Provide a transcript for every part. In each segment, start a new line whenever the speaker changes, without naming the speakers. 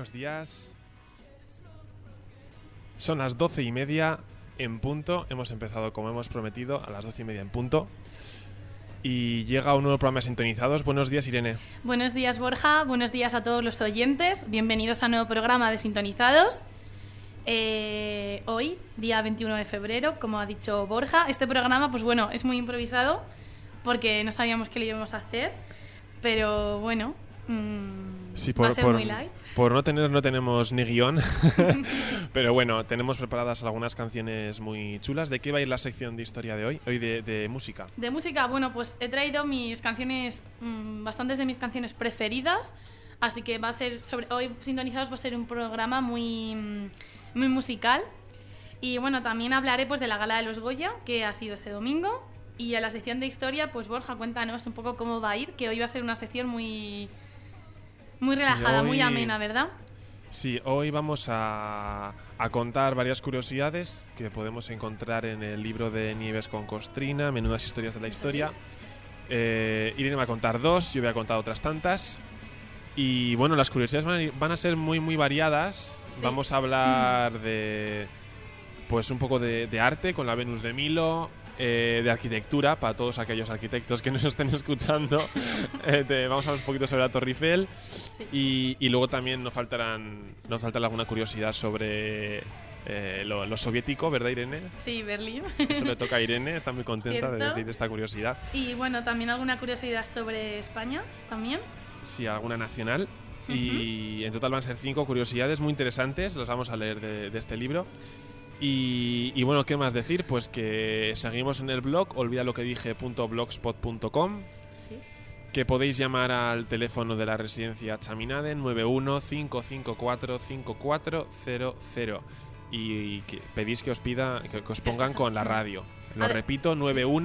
buenos días. Son las 12:30 en punto. Hemos empezado, como hemos prometido, a las 12:30 en punto. Y llega un nuevo programa de Sintonizados. Buenos días, Irene.
Buenos días, Borja. Buenos días a todos los oyentes. Bienvenidos a un nuevo programa de Sintonizados. Hoy, día 21 de febrero, como ha dicho Borja, este programa, pues bueno, es muy improvisado porque no sabíamos qué le íbamos a hacer, pero bueno,
sí,
va a ser muy light.
No tenemos ni guión, pero bueno, tenemos preparadas algunas canciones muy chulas. ¿De qué va a ir la sección de historia de hoy? Hoy de música.
De música, bueno, pues he traído mis canciones, bastantes de mis canciones preferidas, así que va a ser hoy Sintonizados va a ser un programa muy musical. Y bueno, también hablaré pues de la gala de los Goya, que ha sido este domingo. Y a la sección de historia, pues Borja, cuéntanos un poco cómo va a ir, que hoy va a ser una sección muy relajada, sí, muy amena, ¿verdad?
Sí, hoy vamos a contar varias curiosidades que podemos encontrar en el libro de Nieves con Costrina, Menudas historias de la historia. Irene va a contar dos, yo voy a contar otras tantas. Y bueno, las curiosidades van a ser muy variadas. Sí. Vamos a hablar de pues un poco de arte con la Venus de Milo, de arquitectura para todos aquellos arquitectos que nos estén escuchando. Vamos a hablar un poquito sobre la Torre Eiffel. Sí. Y luego también nos faltará alguna curiosidad sobre lo soviético, ¿verdad, Irene?
Sí, Berlín.
Eso le toca a Irene, está muy contenta de decir esta curiosidad.
Y bueno, también alguna curiosidad sobre España también.
Sí, alguna nacional. Y en total van a ser 5 curiosidades muy interesantes, las vamos a leer de este libro. Y bueno, ¿qué más decir? Pues que seguimos en el blog olvidalokedije.blogspot.com, ¿sí? Que podéis llamar al teléfono de la residencia Chaminade 91-554-5400 y que pedís que os pongan con la radio. Lo repito,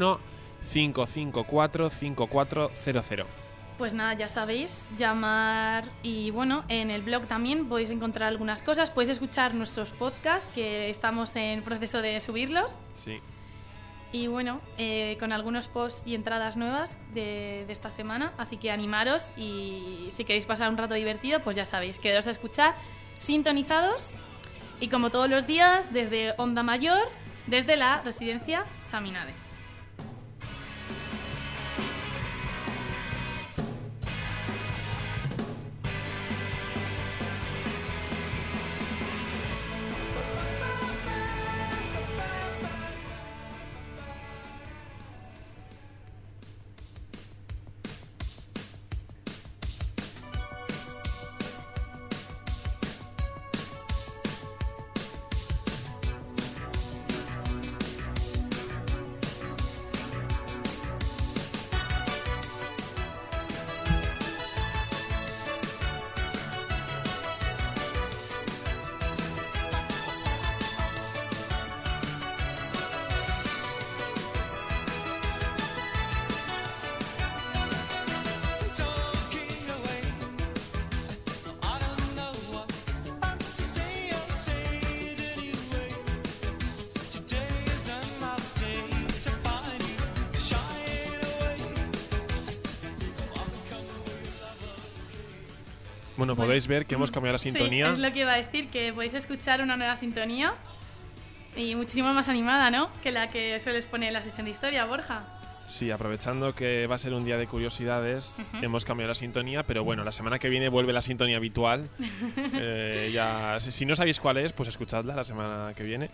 91-554-5400.
Pues nada, ya sabéis, llamar. Y bueno, en el blog también podéis encontrar algunas cosas. Podéis escuchar nuestros podcasts, que estamos en proceso de subirlos.
Sí.
Y bueno, con algunos posts y entradas nuevas de esta semana. Así que animaros, y si queréis pasar un rato divertido, pues ya sabéis, quedaros a escuchar Sintonizados. Y como todos los días, desde Onda Mayor, desde la residencia Chaminade.
Bueno, podéis ver que hemos cambiado la sintonía.
Sí, es lo que iba a decir, que podéis escuchar una nueva sintonía y muchísimo más animada, ¿no?, que la que sueles poner en la sección de historia, Borja.
Sí, aprovechando que va a ser un día de curiosidades, hemos cambiado la sintonía, pero bueno, la semana que viene vuelve la sintonía habitual. Si no sabéis cuál es, pues escuchadla la semana que viene.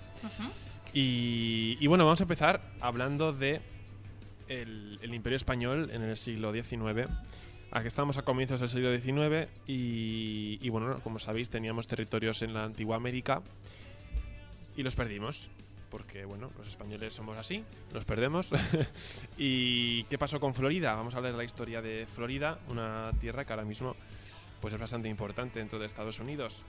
Y bueno, vamos a empezar hablando de el Imperio Español en el siglo XIX. Aquí estamos a comienzos del siglo XIX y bueno, como sabéis, teníamos territorios en la antigua América y los perdimos. Porque, bueno, los españoles somos así, los perdemos. ¿Y qué pasó con Florida? Vamos a hablar de la historia de Florida, una tierra que ahora mismo pues es bastante importante dentro de Estados Unidos.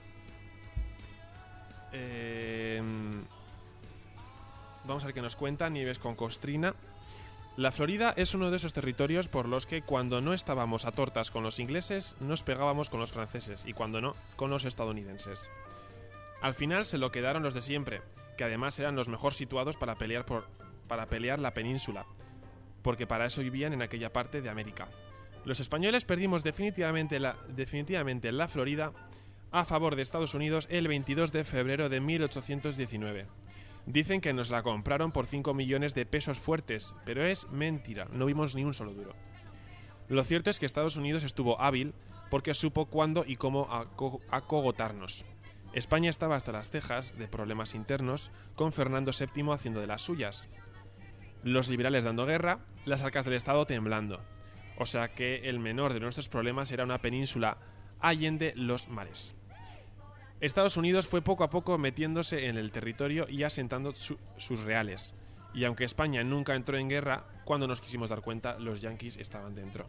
Vamos a ver qué nos cuenta Nieves con Costrina. La Florida es uno de esos territorios por los que cuando no estábamos a tortas con los ingleses, nos pegábamos con los franceses y cuando no, con los estadounidenses. Al final se lo quedaron los de siempre, que además eran los mejor situados para pelear la península, porque para eso vivían en aquella parte de América. Los españoles perdimos definitivamente la Florida a favor de Estados Unidos el 22 de febrero de 1819. Dicen que nos la compraron por 5 millones de pesos fuertes, pero es mentira, no vimos ni un solo duro. Lo cierto es que Estados Unidos estuvo hábil porque supo cuándo y cómo acogotarnos. España estaba hasta las cejas de problemas internos, con Fernando VII haciendo de las suyas. Los liberales dando guerra, las arcas del Estado temblando. O sea que el menor de nuestros problemas era una península allende los mares. Estados Unidos fue poco a poco metiéndose en el territorio y asentando sus reales. Y aunque España nunca entró en guerra, cuando nos quisimos dar cuenta, los yanquis estaban dentro.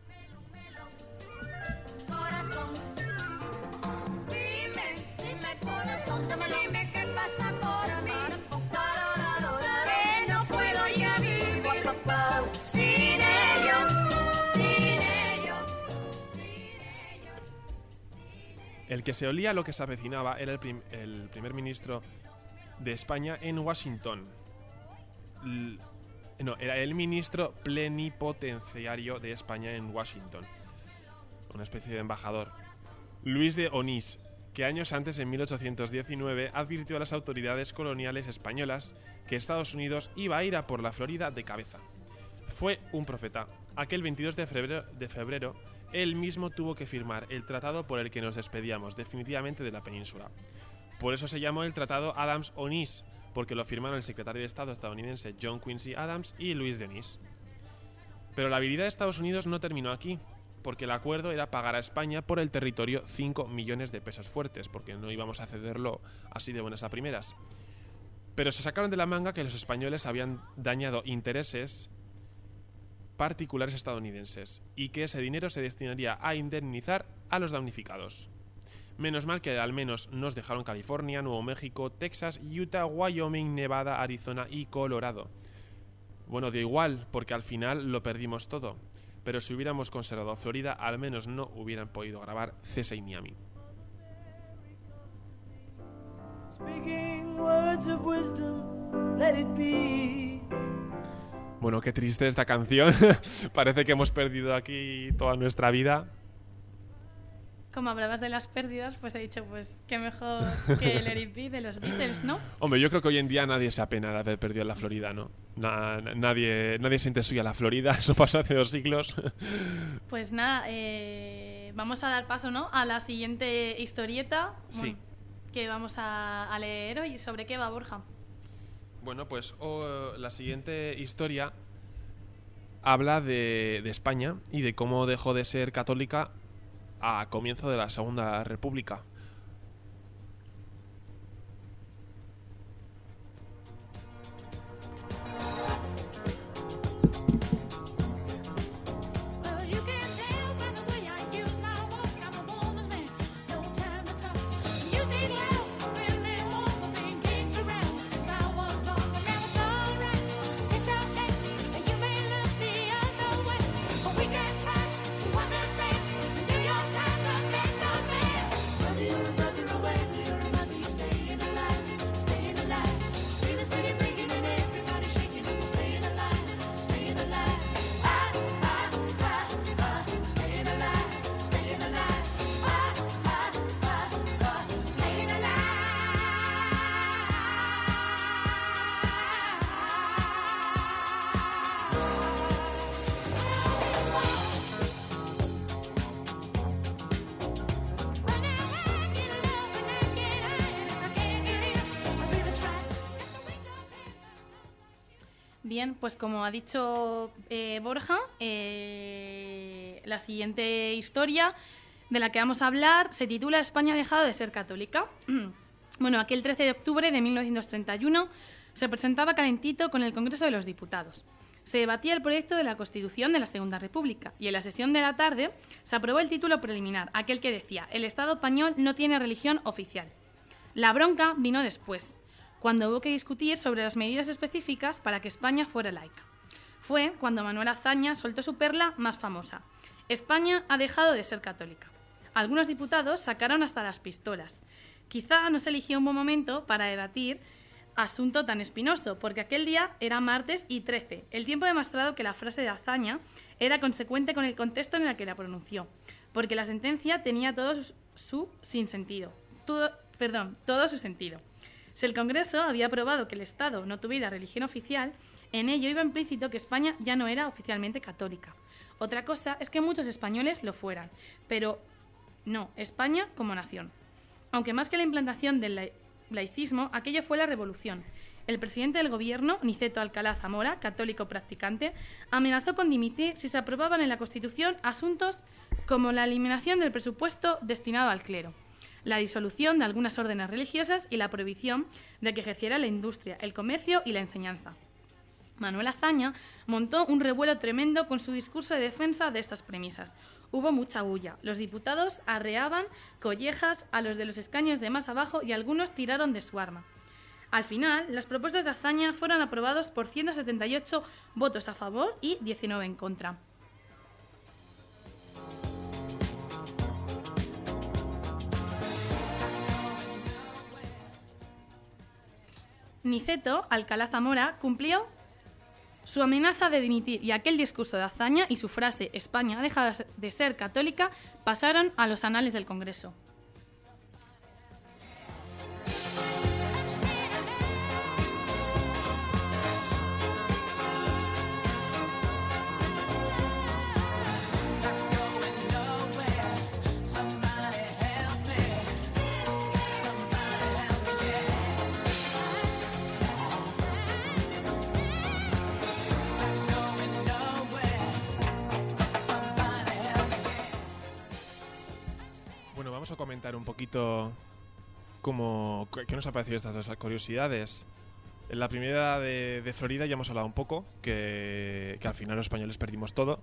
Corazón, dime corazón, dime qué pasa por mí, que no puedo ya vivir sin ellos.
El que se olía lo que se avecinaba era el primer ministro de España en Washington. Era el ministro plenipotenciario de España en Washington. Una especie de embajador. Luis de Onís, que años antes, en 1819, advirtió a las autoridades coloniales españolas que Estados Unidos iba a ir a por la Florida de cabeza. Fue un profeta. Aquel 22 de febrero, él mismo tuvo que firmar el tratado por el que nos despedíamos definitivamente de la península. Por eso se llamó el Tratado Adams-Onís, porque lo firmaron el secretario de Estado estadounidense John Quincy Adams y Luis de Onís. Pero la habilidad de Estados Unidos no terminó aquí, porque el acuerdo era pagar a España por el territorio 5 millones de pesos fuertes, porque no íbamos a cederlo así de buenas a primeras. Pero se sacaron de la manga que los españoles habían dañado intereses particulares estadounidenses y que ese dinero se destinaría a indemnizar a los damnificados. Menos mal que al menos nos dejaron California, Nuevo México, Texas, Utah, Wyoming, Nevada, Arizona y Colorado. Bueno, dio igual, porque al final lo perdimos todo. Pero si hubiéramos conservado Florida, al menos no hubieran podido grabar CSI Miami. Bueno, qué triste esta canción. Parece que hemos perdido aquí toda nuestra vida.
Como hablabas de las pérdidas, pues he dicho, pues qué mejor que el Let It Be de los Beatles, ¿no?
Hombre, yo creo que hoy en día nadie se apena de haber perdido la Florida, ¿no? Nadie siente suya la Florida, eso pasó hace 2 siglos.
Pues nada, vamos a dar paso, ¿no?, a la siguiente historieta.
Sí.
Bueno, que vamos a leer hoy. ¿Sobre qué va, Borja?
Bueno, pues la siguiente historia habla de España y de cómo dejó de ser católica a comienzo de la Segunda República.
Bien, pues como ha dicho Borja, la siguiente historia de la que vamos a hablar se titula España ha dejado de ser católica. Bueno, aquel 13 de octubre de 1931 se presentaba calentito con el Congreso de los Diputados. Se debatía el proyecto de la Constitución de la Segunda República y en la sesión de la tarde se aprobó el título preliminar, aquel que decía «El Estado español no tiene religión oficial». La bronca vino después, cuando hubo que discutir sobre las medidas específicas para que España fuera laica. Fue cuando Manuel Azaña soltó su perla más famosa. España ha dejado de ser católica. Algunos diputados sacaron hasta las pistolas. Quizá no se eligió un buen momento para debatir asunto tan espinoso, porque aquel día era martes y 13. El tiempo ha demostrado que la frase de Azaña era consecuente con el contexto en el que la pronunció, porque la sentencia tenía todo su sentido. Si el Congreso había aprobado que el Estado no tuviera religión oficial, en ello iba implícito que España ya no era oficialmente católica. Otra cosa es que muchos españoles lo fueran, pero no, España como nación. Aunque más que la implantación del laicismo, aquello fue la revolución. El presidente del gobierno, Niceto Alcalá Zamora, católico practicante, amenazó con dimitir si se aprobaban en la Constitución asuntos como la eliminación del presupuesto destinado al clero, la disolución de algunas órdenes religiosas y la prohibición de que ejerciera la industria, el comercio y la enseñanza. Manuel Azaña montó un revuelo tremendo con su discurso de defensa de estas premisas. Hubo mucha bulla. Los diputados arreaban collejas a los de los escaños de más abajo y algunos tiraron de su arma. Al final, las propuestas de Azaña fueron aprobadas por 178 votos a favor y 19 en contra. Niceto Alcalá Zamora cumplió su amenaza de dimitir y aquel discurso de Azaña y su frase «España ha dejado de ser católica» pasaron a los anales del Congreso.
Vamos a comentar un poquito qué nos ha parecido estas dos curiosidades. En la primera de Florida ya hemos hablado un poco, que al final los españoles perdimos todo.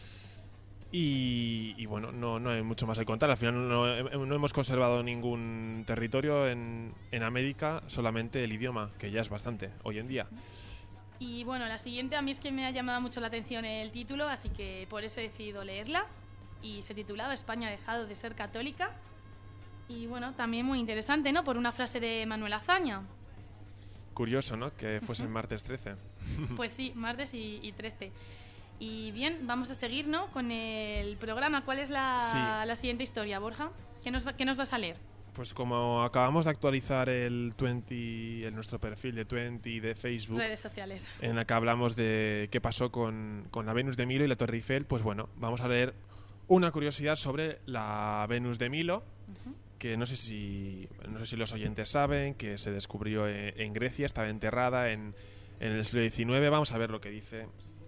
Y bueno, no hay mucho más que contar. Al final no hemos conservado ningún territorio en América, solamente el idioma, que ya es bastante hoy en día.
Y bueno, la siguiente a mí es que me ha llamado mucho la atención el título, así que por eso he decidido leerla. Y se titulaba España ha dejado de ser católica. Y bueno, también muy interesante, ¿no? Por una frase de Manuel Azaña.
Curioso, ¿no? Que fuese martes 13.
Pues sí, martes y 13. Y bien, vamos a seguir, ¿no? Con el programa. ¿Cuál es la siguiente historia, Borja? ¿Qué nos vas a leer?
Pues como acabamos de actualizar nuestro perfil de 20 de Facebook,
redes sociales,
en la que hablamos de qué pasó con la Venus de Milo y la Torre Eiffel, pues bueno, vamos a leer una curiosidad sobre la Venus de Milo, que no sé si los oyentes saben, que se descubrió en Grecia, estaba enterrada en el siglo XIX. Vamos a ver lo que dice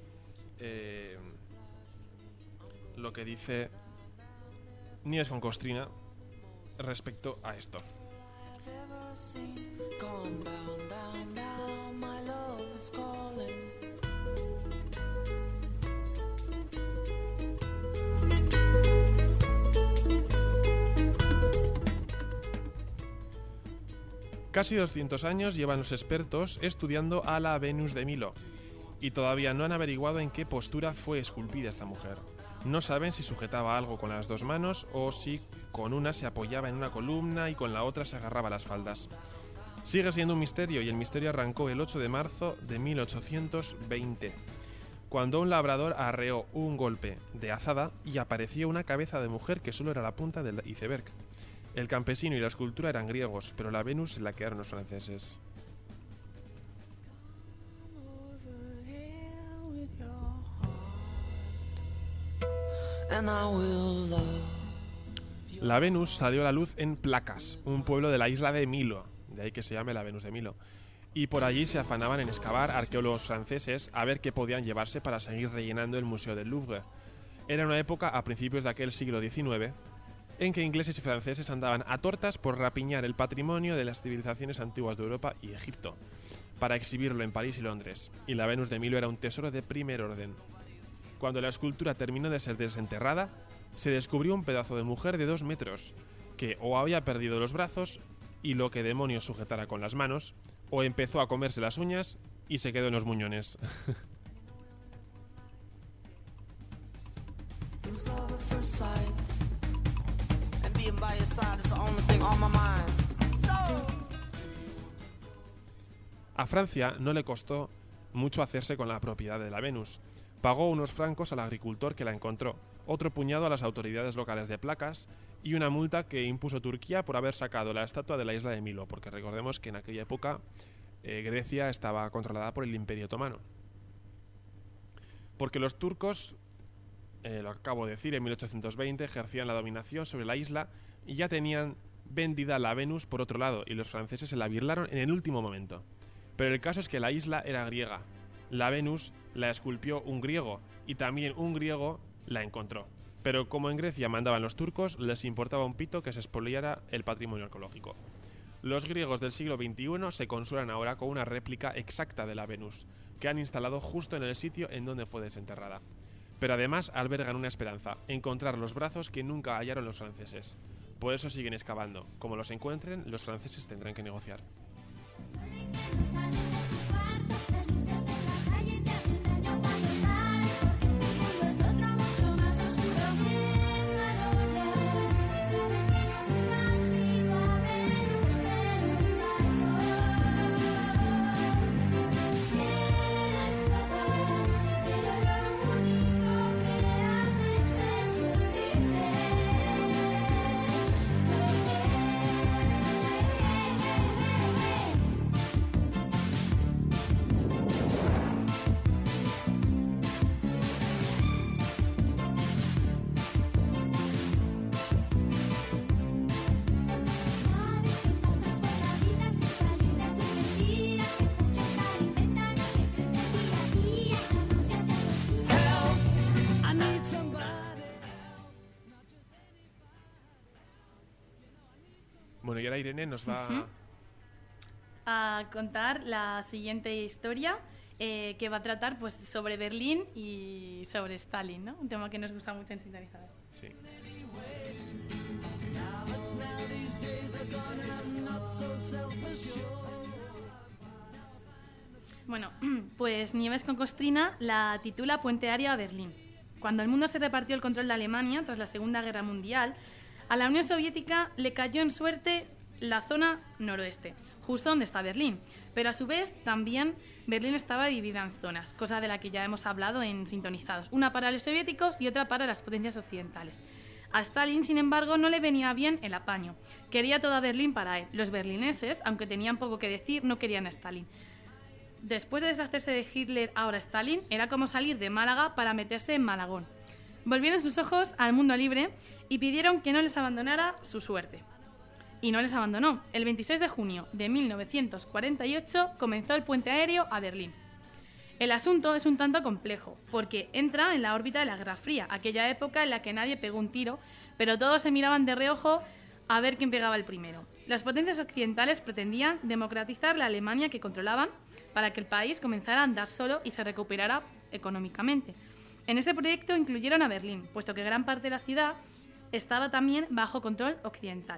Nieves con Costrina respecto a esto. Casi 200 años llevan los expertos estudiando a la Venus de Milo y todavía no han averiguado en qué postura fue esculpida esta mujer. No saben si sujetaba algo con las dos manos o si con una se apoyaba en una columna y con la otra se agarraba a las faldas. Sigue siendo un misterio y el misterio arrancó el 8 de marzo de 1820, cuando un labrador arreó un golpe de azada y apareció una cabeza de mujer que solo era la punta del iceberg. El campesino y la escultura eran griegos, pero la Venus se la quedaron los franceses. La Venus salió a la luz en Placas, un pueblo de la isla de Milo, de ahí que se llame la Venus de Milo. Y por allí se afanaban en excavar arqueólogos franceses a ver qué podían llevarse para seguir rellenando el Museo del Louvre. Era una época, a principios de aquel siglo XIX, en que ingleses y franceses andaban a tortas por rapiñar el patrimonio de las civilizaciones antiguas de Europa y Egipto, para exhibirlo en París y Londres, y la Venus de Milo era un tesoro de primer orden. Cuando la escultura terminó de ser desenterrada, se descubrió un pedazo de mujer de 2 metros, que o había perdido los brazos y lo que demonios sujetara con las manos, o empezó a comerse las uñas y se quedó en los muñones. A Francia no le costó mucho hacerse con la propiedad de la Venus. Pagó unos francos al agricultor que la encontró, otro puñado a las autoridades locales de placas y una multa que impuso Turquía por haber sacado la estatua de la isla de Milo, porque recordemos que en aquella época Grecia estaba controlada por el Imperio Otomano. Porque los turcos, lo acabo de decir, en 1820 ejercían la dominación sobre la isla y ya tenían vendida la Venus por otro lado, y los franceses se la birlaron en el último momento. Pero el caso es que la isla era griega. La Venus la esculpió un griego y también un griego la encontró. Pero como en Grecia mandaban los turcos, les importaba un pito que se expoliara el patrimonio arqueológico. Los griegos del siglo XXI se consuelan ahora con una réplica exacta de la Venus, que han instalado justo en el sitio en donde fue desenterrada. Pero además albergan una esperanza, encontrar los brazos que nunca hallaron los franceses. Por eso siguen excavando. Como los encuentren, los franceses tendrán que negociar. Bueno, y ahora Irene nos va
a contar la siguiente historia que va a tratar pues sobre Berlín y sobre Stalin, ¿no? Un tema que nos gusta mucho en Sintonizados.
Sí.
Bueno, pues Nieves con Costrina la titula Puente Aéreo a Berlín. Cuando el mundo se repartió el control de Alemania tras la Segunda Guerra Mundial, a la Unión Soviética le cayó en suerte la zona noroeste, justo donde está Berlín. Pero a su vez también Berlín estaba dividida en zonas, cosa de la que ya hemos hablado en Sintonizados. Una para los soviéticos y otra para las potencias occidentales. A Stalin, sin embargo, no le venía bien el apaño. Quería toda Berlín para él. Los berlineses, aunque tenían poco que decir, no querían a Stalin. Después de deshacerse de Hitler, ahora Stalin, era como salir de Málaga para meterse en Malagón. Volvieron sus ojos al mundo libre y pidieron que no les abandonara su suerte. Y no les abandonó. El 26 de junio de 1948 comenzó el puente aéreo a Berlín. El asunto es un tanto complejo, porque entra en la órbita de la Guerra Fría, aquella época en la que nadie pegó un tiro, pero todos se miraban de reojo a ver quién pegaba el primero. Las potencias occidentales pretendían democratizar la Alemania que controlaban para que el país comenzara a andar solo y se recuperara económicamente. En este proyecto incluyeron a Berlín, puesto que gran parte de la ciudad estaba también bajo control occidental.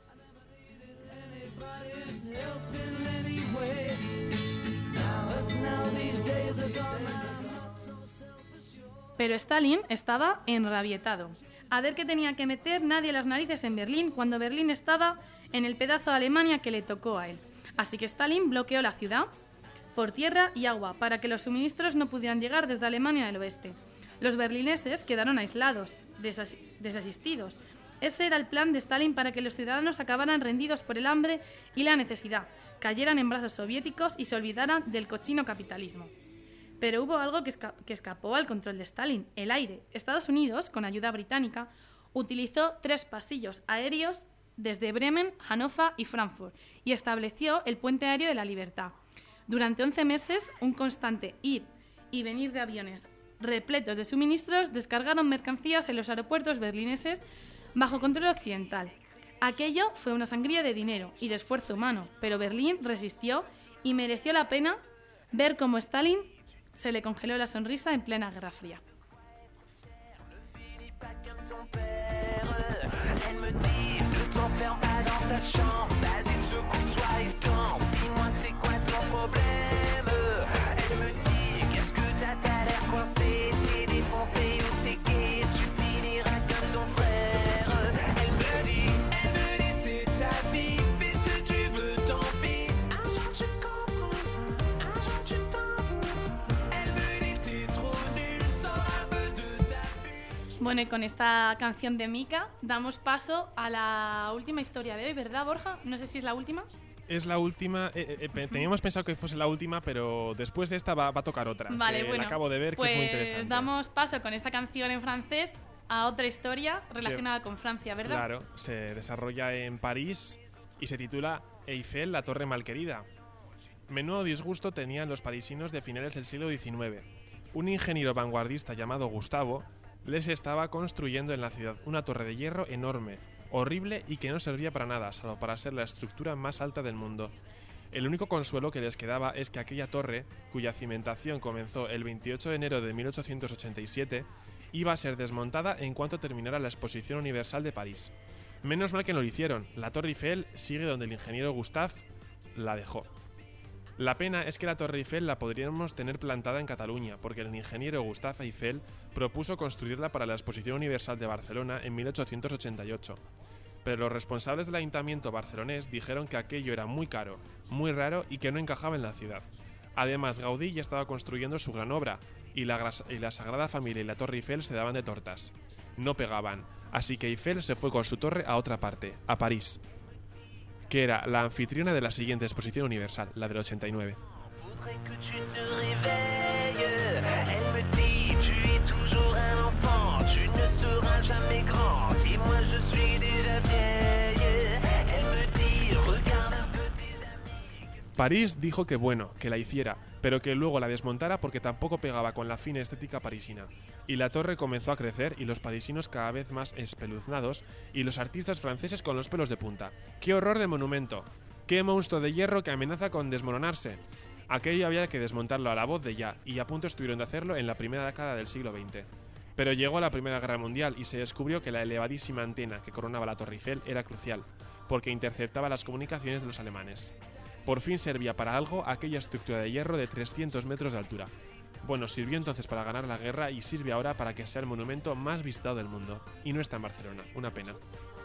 Pero Stalin estaba enrabietado. A ver qué tenía que meter nadie las narices en Berlín cuando Berlín estaba en el pedazo de Alemania que le tocó a él. Así que Stalin bloqueó la ciudad por tierra y agua para que los suministros no pudieran llegar desde Alemania del oeste. Los berlineses quedaron aislados, desasistidos. Ese era el plan de Stalin para que los ciudadanos acabaran rendidos por el hambre y la necesidad, cayeran en brazos soviéticos y se olvidaran del cochino capitalismo. Pero hubo algo que escapó al control de Stalin, el aire. Estados Unidos, con ayuda británica, utilizó 3 pasillos aéreos desde Bremen, Hannover y Frankfurt y estableció el puente aéreo de la Libertad. Durante 11 meses, un constante ir y venir de aviones repletos de suministros descargaron mercancías en los aeropuertos berlineses bajo control occidental. Aquello fue una sangría de dinero y de esfuerzo humano, pero Berlín resistió y mereció la pena ver cómo Stalin se le congeló la sonrisa en plena Guerra Fría. Bueno, y con esta canción de Mika damos paso a la última historia de hoy, ¿verdad, Borja? No sé si es la última.
Es la última. Teníamos pensado que fuese la última, pero después de esta va a tocar otra.
Vale,
que
bueno.
la acabo de ver,
pues
que es muy interesante.
Damos paso con esta canción en francés a otra historia relacionada con Francia, ¿verdad?
Claro, se desarrolla en París y se titula Eiffel, la torre malquerida. Menudo disgusto tenían los parisinos de finales del siglo XIX. Un ingeniero vanguardista llamado Gustavo les estaba construyendo en la ciudad una torre de hierro enorme, horrible y que no servía para nada, salvo para ser la estructura más alta del mundo. El único consuelo que les quedaba es que aquella torre, cuya cimentación comenzó el 28 de enero de 1887, iba a ser desmontada en cuanto terminara la Exposición Universal de París. Menos mal que no lo hicieron, la Torre Eiffel sigue donde el ingeniero Gustave la dejó. La pena es que la Torre Eiffel la podríamos tener plantada en Cataluña, porque el ingeniero Gustave Eiffel propuso construirla para la Exposición Universal de Barcelona en 1888. Pero los responsables del ayuntamiento barcelonés dijeron que aquello era muy caro, muy raro y que no encajaba en la ciudad. Además, Gaudí ya estaba construyendo su gran obra, y la Sagrada Familia y la Torre Eiffel se daban de tortas. No pegaban, así que Eiffel se fue con su torre a otra parte, a París, que era la anfitriona de la siguiente exposición universal, la del 89.
Voudrais que tu te réveilles. Elle me dit, tu es toujours un enfant, tu ne seras jamais grand. Et moi je suis déjà vieille. Elle me dit, regarde un peu tes amis.
París dijo que bueno, que la hiciera, pero que luego la desmontara porque tampoco pegaba con la fina estética parisina. Y la torre comenzó a crecer y los parisinos cada vez más espeluznados y los artistas franceses con los pelos de punta. ¡Qué horror de monumento! ¡Qué monstruo de hierro que amenaza con desmoronarse! Aquello había que desmontarlo a la voz de ya, y a punto estuvieron de hacerlo en la primera década del siglo XX. Pero llegó la Primera Guerra Mundial y se descubrió que la elevadísima antena que coronaba la Torre Eiffel era crucial, porque interceptaba las comunicaciones de los alemanes. Por fin servía para algo aquella estructura de hierro de 300 metros de altura. Bueno, sirvió entonces para ganar la guerra y sirve ahora para que sea el monumento más visitado del mundo. Y no está en Barcelona, una pena.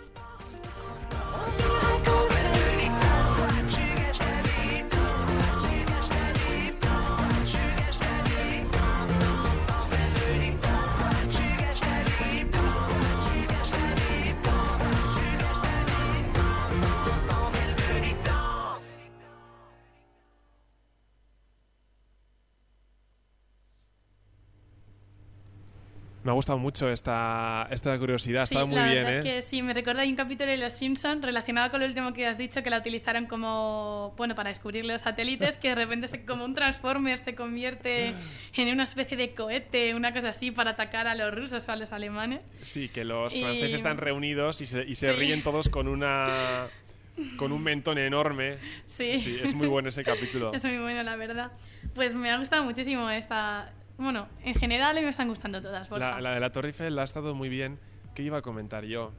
Me ha gustado mucho esta curiosidad,
Sí,
estaba muy
la
bien,
verdad es que sí, me recuerda hay un capítulo de Los Simpsons relacionado con lo último que has dicho, que la utilizaron como, bueno, para descubrir los satélites, que de repente como un Transformer se convierte en una especie de cohete, una cosa así, para atacar a los rusos o a los alemanes.
Sí, que los
Y-
franceses están reunidos y se
Sí.
ríen todos con un mentón enorme.
Sí.
Sí, es muy bueno ese capítulo.
Es muy bueno, la verdad. Pues me ha gustado muchísimo esta... Bueno, en general me están gustando todas, Borja.
La de la Torre Eiffel ha estado muy bien. ¿Qué iba a comentar yo?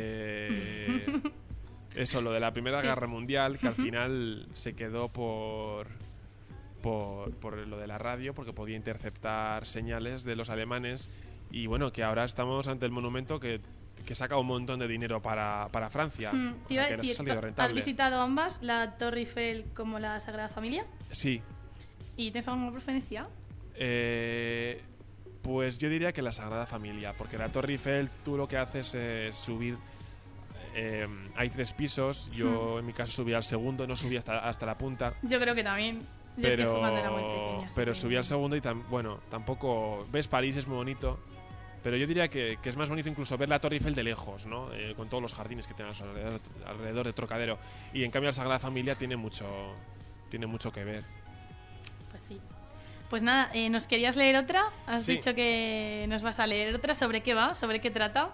Eso, lo de la Primera
Sí.
Guerra Mundial, que al final se quedó por lo de la radio, porque podía interceptar señales de los alemanes. Y bueno, que ahora estamos ante el monumento que saca un montón de dinero para Francia. O
Te iba
sea,
a
que les ha
decir,
salido
¿has
rentable.
visitado ambas, la Torre Eiffel como la Sagrada Familia?
Sí.
¿Y tienes alguna preferencia?
Pues yo diría que la Sagrada Familia, porque la Torre Eiffel tú lo que haces es subir. Hay 3 pisos, yo en mi caso subí al segundo, no subí hasta la punta.
Yo creo que también. Yo es que fue cuando era muy pequeña. así
pero
que-
subí al segundo y bueno, tampoco ves París, es muy bonito, pero yo diría que es más bonito incluso ver la Torre Eiffel de lejos, ¿no? Con todos los jardines que tiene alrededor de Trocadero, y en cambio la Sagrada Familia tiene mucho que ver.
Pues sí. Pues nada, ¿nos querías leer otra? Has
Sí.
dicho que nos vas a leer otra. ¿Sobre qué va? ¿Sobre qué trata?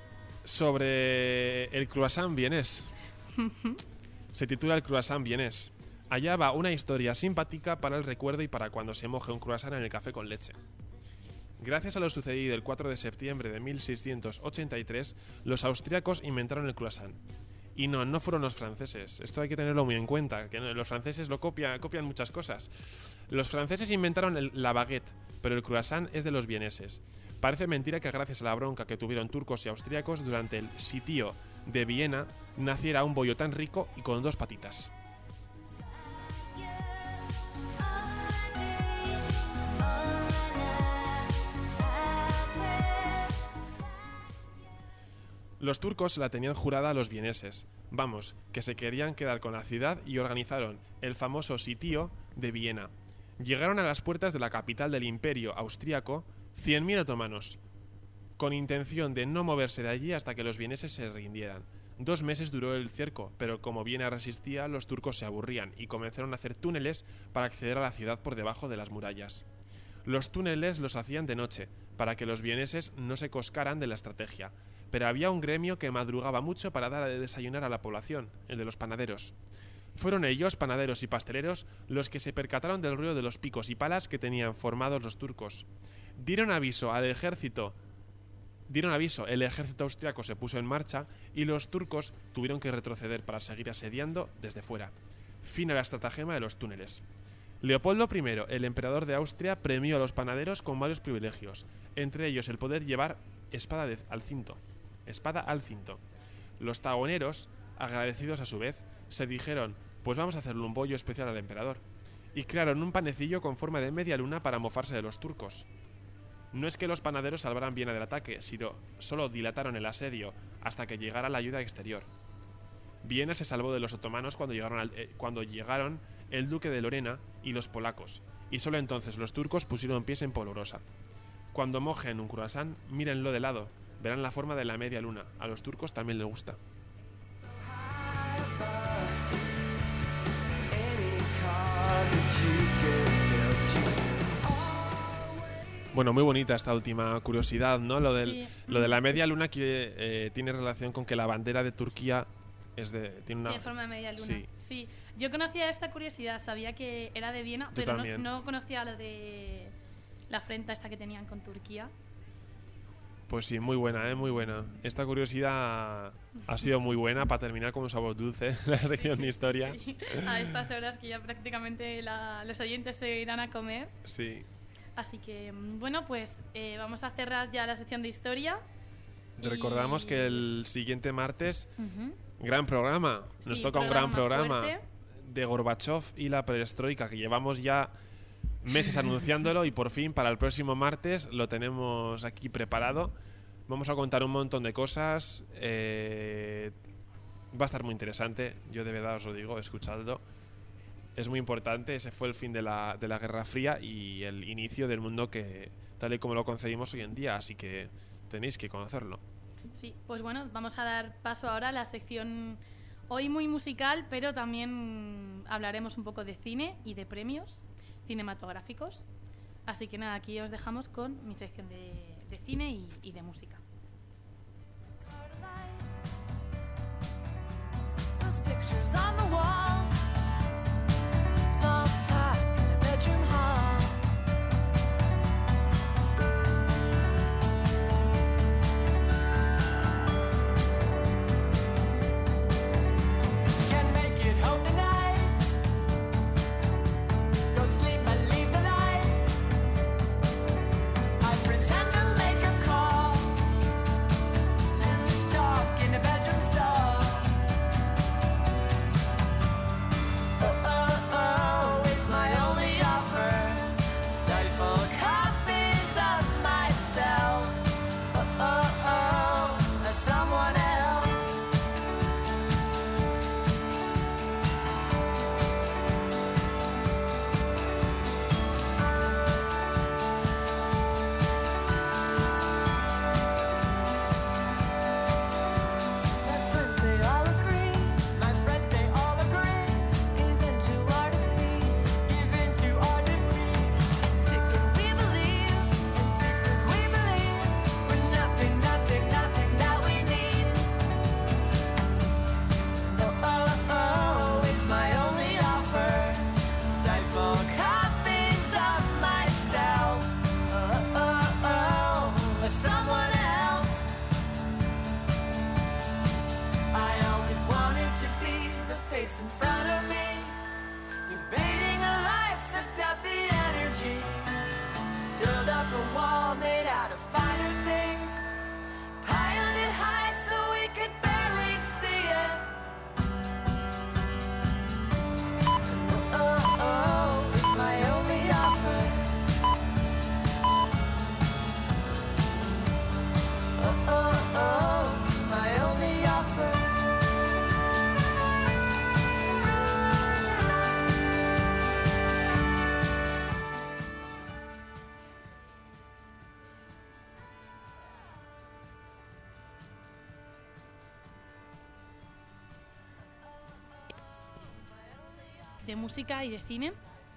Sobre el croissant vienés. Se titula El croissant vienés. Allá va una historia simpática para el recuerdo y para cuando se moje un croissant en el café con leche. Gracias a lo sucedido el 4 de septiembre de 1683, los austriacos inventaron el croissant. Y no fueron los franceses. Esto hay que tenerlo muy en cuenta, que los franceses lo copian muchas cosas. Los franceses inventaron la baguette, pero el croissant es de los vieneses. Parece mentira que gracias a la bronca que tuvieron turcos y austriacos durante el sitio de Viena, naciera un bollo tan rico y con 2 patitas. Los turcos se la tenían jurada a los vieneses. Vamos, que se querían quedar con la ciudad y organizaron el famoso sitio de Viena. Llegaron a las puertas de la capital del imperio austríaco 100.000 otomanos, con intención de no moverse de allí hasta que los vieneses se rindieran. 2 meses duró el cerco, pero como Viena resistía, los turcos se aburrían y comenzaron a hacer túneles para acceder a la ciudad por debajo de las murallas. Los túneles los hacían de noche, para que los vieneses no se coscaran de la estrategia, pero había un gremio que madrugaba mucho para dar de desayunar a la población, el de los panaderos. Fueron ellos, panaderos y pasteleros, los que se percataron del ruido de los picos y palas que tenían formados los turcos. Dieron aviso, el ejército austriaco se puso en marcha y los turcos tuvieron que retroceder para seguir asediando desde fuera. Fin a la estratagema de los túneles. Leopoldo I, el emperador de Austria, premió a los panaderos con varios privilegios, entre ellos el poder llevar espada al cinto. Los tahoneros, agradecidos a su vez, se dijeron: pues vamos a hacerle un bollo especial al emperador, y crearon un panecillo con forma de media luna para mofarse de los turcos. No es que los panaderos salvaran Viena del ataque, sino solo dilataron el asedio hasta que llegara la ayuda exterior. Viena se salvó de los otomanos cuando llegaron el duque de Lorena y los polacos, y solo entonces los turcos pusieron pies en Polorosa. Cuando mojen un croissant, mírenlo de lado, verán la forma de la media luna. A los turcos también les gusta. Bueno, muy bonita esta última curiosidad, ¿no? Lo de la media luna que tiene relación con que la bandera de Turquía tiene
forma de media luna.
Sí.
Sí. Yo conocía esta curiosidad, sabía que era de Viena, pero no conocía lo de la afrenta esta que tenían con Turquía.
Pues sí, muy buena, muy buena. Esta curiosidad ha sido muy buena para terminar con un sabor dulce la sección de historia.
Sí. A estas horas que ya prácticamente los oyentes se irán a comer.
Sí.
Así que, bueno, pues vamos a cerrar ya la sección de historia.
Recordamos que el siguiente martes, gran programa. Nos toca un gran programa de Gorbachev y la perestroika, que llevamos ya meses anunciándolo y por fin para el próximo martes lo tenemos aquí preparado. Vamos a contar un montón de cosas. Va a estar muy interesante. Yo de verdad os lo digo, escuchadlo. Es muy importante. Ese fue el fin de la Guerra Fría y el inicio del mundo que tal y como lo concebimos hoy en día. Así que tenéis que conocerlo.
Sí, pues bueno, vamos a dar paso ahora a la sección hoy muy musical, pero también hablaremos un poco de cine y de premios cinematográficos. Así que nada, aquí os dejamos con mi sección de cine y de música. de música y de cine.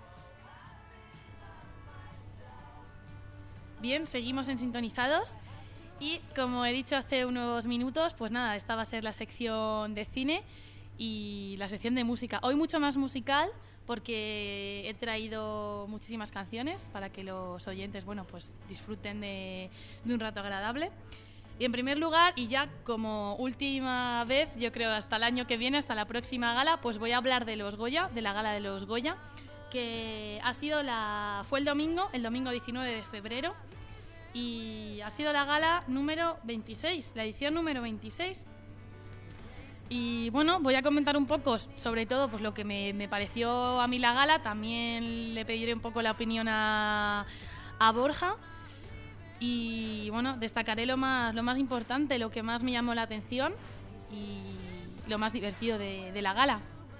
Bien, seguimos en Sintonizados y como he dicho hace unos minutos, pues nada, esta va a ser la sección de cine y la sección de música. Hoy mucho más musical porque he traído muchísimas canciones para que los oyentes, bueno, pues disfruten de un rato agradable. Y en primer lugar, y ya como última vez, yo creo hasta el año que viene, hasta la próxima gala, pues voy a hablar de los Goya, de la gala de los Goya, que fue el domingo 19 de febrero, y ha sido la gala número 26, la edición número 26. Y bueno, voy a comentar un poco sobre todo pues lo que me pareció a mí la gala. También le pediré un poco la opinión a Borja. Y bueno, destacaré lo más importante, lo que más me llamó la atención y lo más divertido de la gala.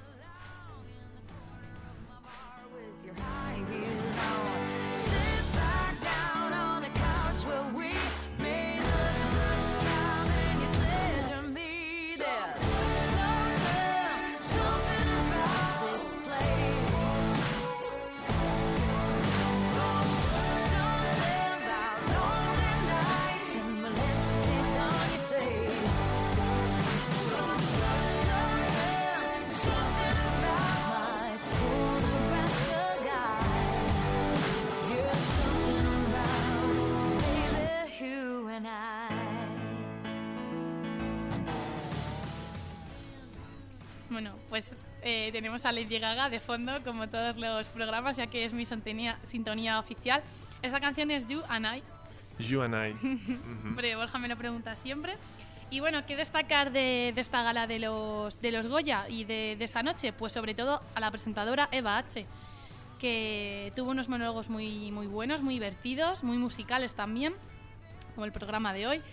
Bueno, pues tenemos a Lady Gaga de fondo, como todos los programas, ya que es mi sintonía oficial. Esa canción es You and I.
You and I.
Hombre, Borja me lo pregunta siempre. Y bueno, ¿qué destacar de esta gala de los Goya y de esa noche? Pues sobre todo a la presentadora Eva H., que tuvo unos monólogos muy, muy buenos, muy divertidos, muy musicales también, como el programa de hoy.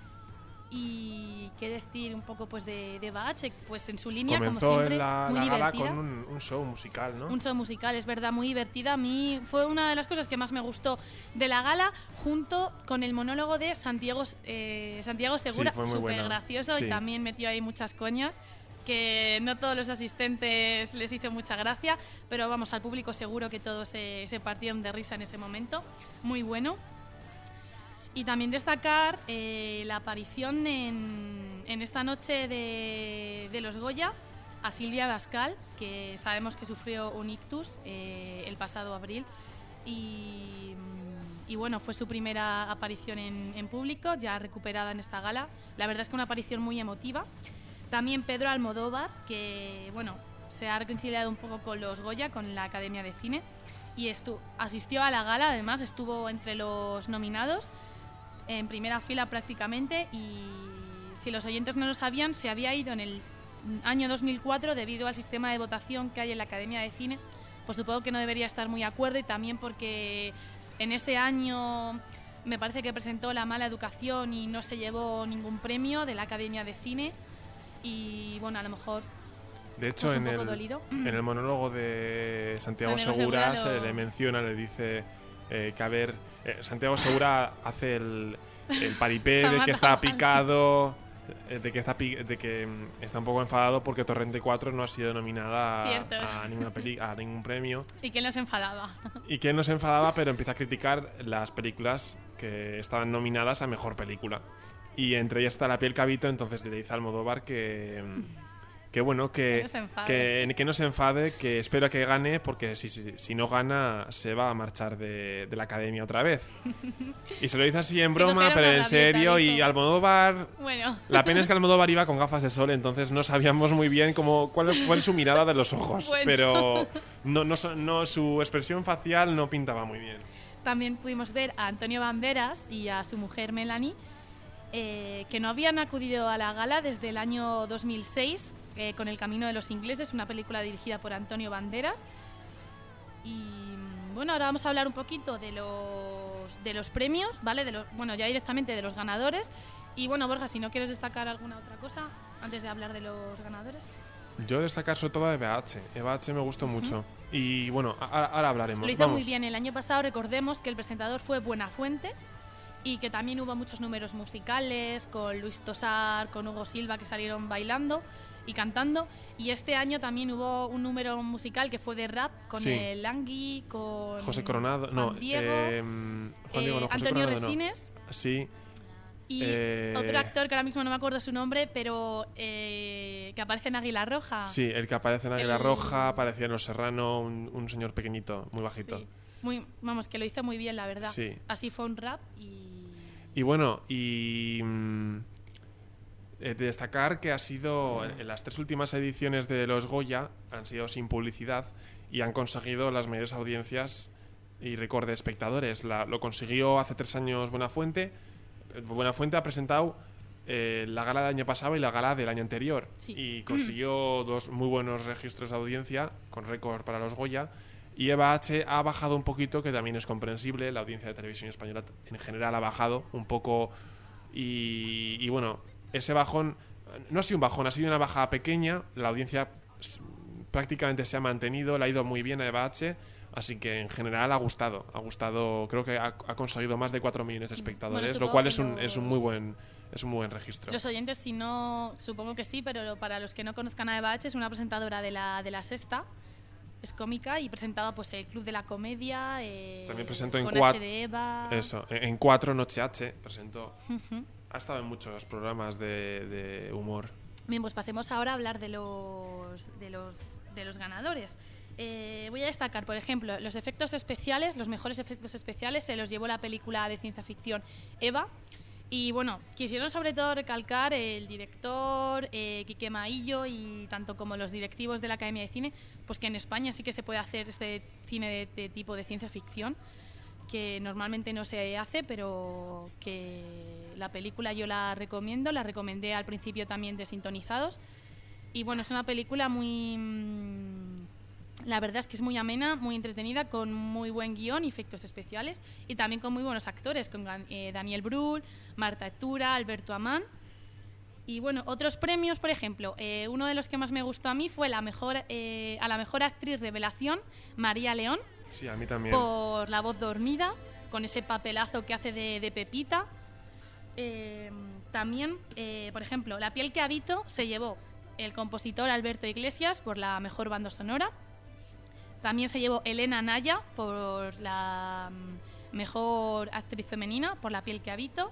Y qué decir un poco pues de Eva H., pues en su línea,
comenzó
como siempre,
la
muy
gala
divertida.
con un show musical, ¿no?
Un show musical, es verdad, muy divertida. A mí fue una de las cosas que más me gustó de la gala, junto con el monólogo de Santiago Segura,
Sí, fue muy
súper
bueno.
gracioso,
Sí.
y también metió ahí muchas coñas, que no todos los asistentes les hizo mucha gracia, pero vamos, al público seguro que todos se partieron de risa en ese momento. Muy bueno. Y también destacar la aparición en esta noche de los Goya a Silvia Pascal, que sabemos que sufrió un ictus el pasado abril. Y bueno, fue su primera aparición en público, ya recuperada en esta gala. La verdad es que una aparición muy emotiva. También Pedro Almodóvar, que bueno, se ha reconciliado un poco con los Goya, con la Academia de Cine, y asistió a la gala, además estuvo entre los nominados, en primera fila prácticamente, y si los oyentes no lo sabían, se había ido en el año 2004 debido al sistema de votación que hay en la Academia de Cine. Pues supongo que no debería estar muy de acuerdo, y también porque en ese año me parece que presentó La mala educación y no se llevó ningún premio de la Academia de Cine, y bueno, a lo mejor
De hecho,
pues un
en
poco
el,
dolido.
en el monólogo de Santiago
Santiago
Segura
Segura
se le menciona, le dice que a ver, Santiago Segura hace el paripé
Se ha
de que
matado
está
a
picado, de que está un poco enfadado porque Torrente 4 no ha sido nominada
Cierto.
a ningún premio,
¿Y quién los enfadaba?
y que él no se enfadaba, pero empieza a criticar las películas que estaban nominadas a mejor película, y entre ellas está La piel cabito. Entonces le dice a Almodóvar que bueno,
Que no se enfade.
que no se enfade, que espero que gane, porque si no gana se va a marchar de la academia otra vez. Y se lo dice así en broma,
cogieron
pero
una
en serio,
rabieta,
y
dijo.
Almodóvar...
Bueno,
La pena es que Almodóvar iba con gafas de sol, entonces no sabíamos muy bien cuál fue su mirada de los ojos.
Bueno.
Pero no, su expresión facial no pintaba muy bien.
también pudimos ver a Antonio Banderas y a su mujer Melanie, que no habían acudido a la gala desde el año 2006 con El camino de los ingleses, una película dirigida por Antonio Banderas. Y bueno, ahora vamos a hablar un poquito de los premios, ¿vale? Bueno, ya directamente de los ganadores. Y bueno, Borja, si no quieres destacar alguna otra cosa antes de hablar de los ganadores.
Yo destacar sobre todo a Eva H. Eva H me gustó mucho. Y bueno, ahora hablaremos.
Lo hizo
Vamos.
muy bien. El año pasado recordemos que el presentador fue Buenafuente, y que también hubo muchos números musicales con Luis Tosar, con Hugo Silva, que salieron bailando. y cantando. Y este año también hubo un número musical que fue de rap con
Sí.
el Langui, con
José Coronado, no,
Juan Diego,
Juan Diego no, José
Antonio
Coronado no.
Resines
Sí,
y
Eh,
otro actor que ahora mismo no me acuerdo su nombre, pero que aparece en Águila Roja.
sí, el que aparece en Águila
El-
Roja, aparecía en Los Serrano, un señor pequeñito, muy bajito.
Sí. Vamos, que lo hizo muy bien, la verdad.
Sí.
Así fue un rap y...
Y bueno, de destacar que ha sido, en las 3 últimas ediciones de los Goya han sido sin publicidad y han conseguido las mayores audiencias y récord de espectadores. Lo consiguió hace 3 años Buenafuente. Buenafuente ha presentado la gala del año pasado y la gala del año anterior.
Sí.
Y consiguió 2 muy buenos registros de audiencia con récord para los Goya. Y Eva H. ha bajado un poquito, que también es comprensible. La audiencia de televisión española en general ha bajado un poco. Y bueno, ese bajón no ha sido un bajón, ha sido una bajada pequeña. La audiencia prácticamente se ha mantenido, le ha ido muy bien a Eva H. Así que en general ha gustado, creo que ha conseguido más de 4 millones de espectadores,
Bueno,
lo cual
supongo que
es un muy buen registro.
Los oyentes, si no, supongo que sí, pero para los que no conozcan a Eva H, es una presentadora de la Sexta. Es cómica y presentaba pues el Club de la Comedia.
También presentó en
con
4.
H de Eva.
Eso, en 4 Noche H presentó.
Ujú.
Ha estado en muchos programas de humor.
Bien, pues pasemos ahora a hablar de los ganadores. Voy a destacar, por ejemplo, los efectos especiales, los mejores efectos especiales se los llevó la película de ciencia ficción Eva. Y bueno, quisieron sobre todo recalcar el director, Quique Maillo, y tanto como los directivos de la Academia de Cine, pues que en España sí que se puede hacer este cine de tipo de ciencia ficción, que normalmente no se hace, pero que la película yo la recomiendo, la recomendé al principio también de Sintonizados. Y bueno, es una película la verdad es que es muy amena, muy entretenida, con muy buen guión y efectos especiales, y también con muy buenos actores, con Daniel Brühl, Marta Hectura, Alberto Amán. Y bueno, otros premios, por ejemplo, uno de los que más me gustó a mí fue a la mejor actriz revelación, María León,
Sí, a mí también.
por La voz dormida, con ese papelazo que hace de Pepita. También, por ejemplo, La piel que habito se llevó el compositor Alberto Iglesias por la mejor banda sonora. También se llevó Elena Naya por la mejor actriz femenina, por La piel que habito.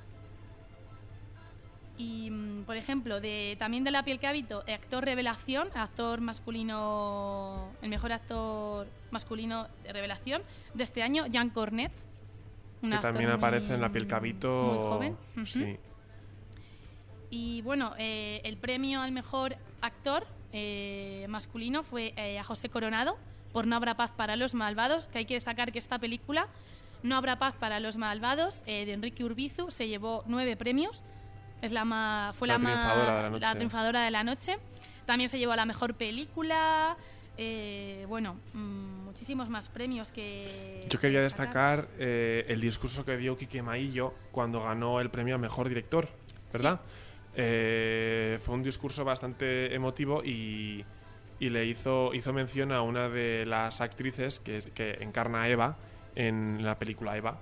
Y, por ejemplo, también de La piel que habito, actor revelación, actor masculino, el mejor actor masculino de revelación de este año, Jean Cornet. Un
Que
actor
también aparece en La piel que habito.
muy joven. Ujú.
Sí.
Y bueno, el premio al mejor actor masculino fue a José Coronado por No habrá paz para los malvados, que hay que destacar que esta película, No habrá paz para los malvados, de Enrique Urbizu, se llevó 9 premios. Fue
La triunfadora de la noche.
la triunfadora de la noche. También se llevó a la mejor película. Muchísimos más premios que...
Yo quería destacar el discurso que dio Quique Maillo cuando ganó el premio a Mejor Director, ¿verdad? Fue un discurso bastante emotivo y le hizo mención a una de las actrices que encarna a Eva en la película Eva.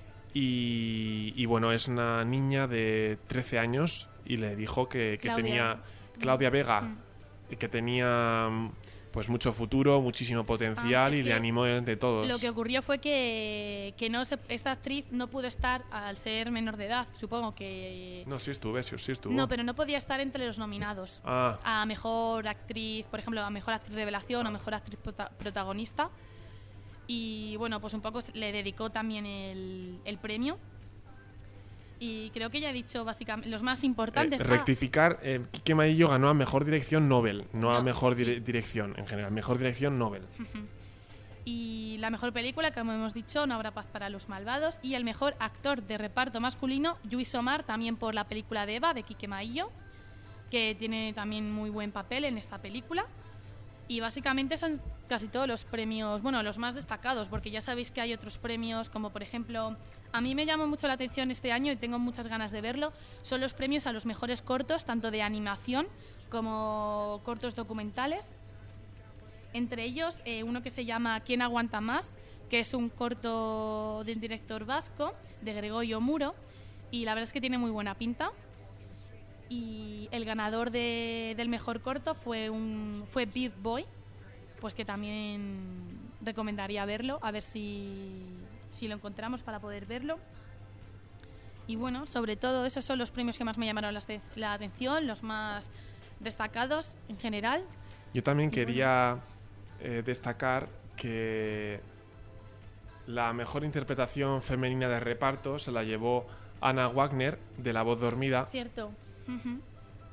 Y bueno, es una niña de 13 años y le dijo que tenía Claudia Vega, que tenía pues mucho futuro, muchísimo potencial,
es
y le
que
animó de todos.
Lo que ocurrió fue que esta actriz no pudo estar al ser menor de edad, supongo que...
No, sí estuvo.
No, pero no podía estar entre los nominados.
Ah,
A mejor actriz, por ejemplo, a mejor actriz revelación o mejor actriz protagonista. Y bueno, pues un poco le dedicó también el premio. Y creo que ya he dicho básicamente los más importantes.
rectificar, Quique Maillo ganó a Mejor Dirección Nobel, no a
No,
Mejor
sí.
Dirección en general, Mejor Dirección Nobel.
Y la mejor película, como hemos dicho, No habrá paz para los malvados. Y el mejor actor de reparto masculino, Lluís Omar, también por la película de Eva, de Quique Maillo, que tiene también muy buen papel en esta película. Y básicamente son casi todos los premios, bueno, los más destacados, porque ya sabéis que hay otros premios, como por ejemplo, a mí me llamó mucho la atención este año y tengo muchas ganas de verlo, son los premios a los mejores cortos, tanto de animación como cortos documentales. Entre ellos, uno que se llama ¿Quién aguanta más?, que es un corto del director vasco, de Gregorio Muro, y la verdad es que tiene muy buena pinta. Y el ganador del mejor corto fue Beard Boy, pues que también recomendaría verlo, a ver si lo encontramos para poder verlo. Y bueno, sobre todo esos son los premios que más me llamaron la atención, los más destacados en general.
Yo también quería destacar que la mejor interpretación femenina de reparto se la llevó Anna Wagner, de La voz dormida.
Cierto. Ujú.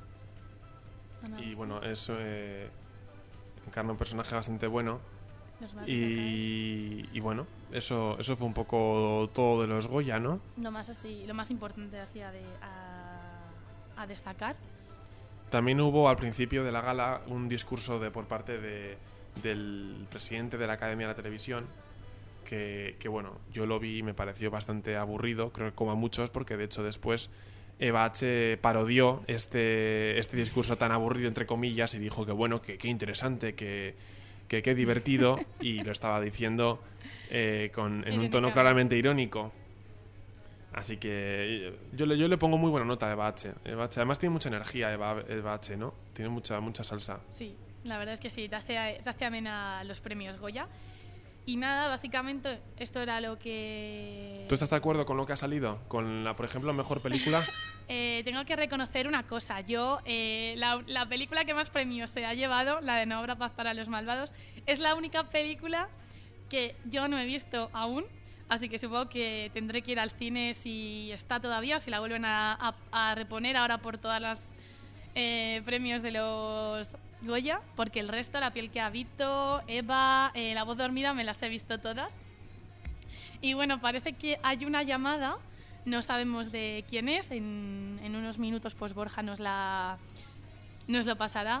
Y bueno, eso encarna un personaje bastante bueno.
Los más
Y bueno, eso fue un poco todo de los Goya, ¿no?
lo más importante así a destacar.
También hubo al principio de la gala un discurso por parte del presidente de la Academia de la Televisión que bueno, yo lo vi y me pareció bastante aburrido, creo que como a muchos, porque de hecho después Eva H. parodió este discurso tan aburrido, entre comillas, y dijo que bueno, que qué interesante, que qué divertido, y lo estaba diciendo en un tono claramente irónico. Así que yo le pongo muy buena nota a Eva H. Además tiene mucha energía Eva H, ¿no? Tiene mucha salsa.
Sí, la verdad es que sí, te hace amena los premios Goya. Y nada, básicamente esto era lo que...
¿Tú estás de acuerdo con lo que ha salido? Con por ejemplo, mejor película.
Tengo que reconocer una cosa. Yo, la película que más premios se ha llevado, la de No habrá paz para los malvados, es la única película que yo no he visto aún. Así que supongo que tendré que ir al cine si está todavía, si la vuelven a reponer ahora por todas las premios de los Goya, porque el resto, La piel que habito, Eva, La voz dormida, me las he visto todas. Y bueno, parece que hay una llamada, no sabemos de quién es, en unos minutos pues Borja nos lo pasará.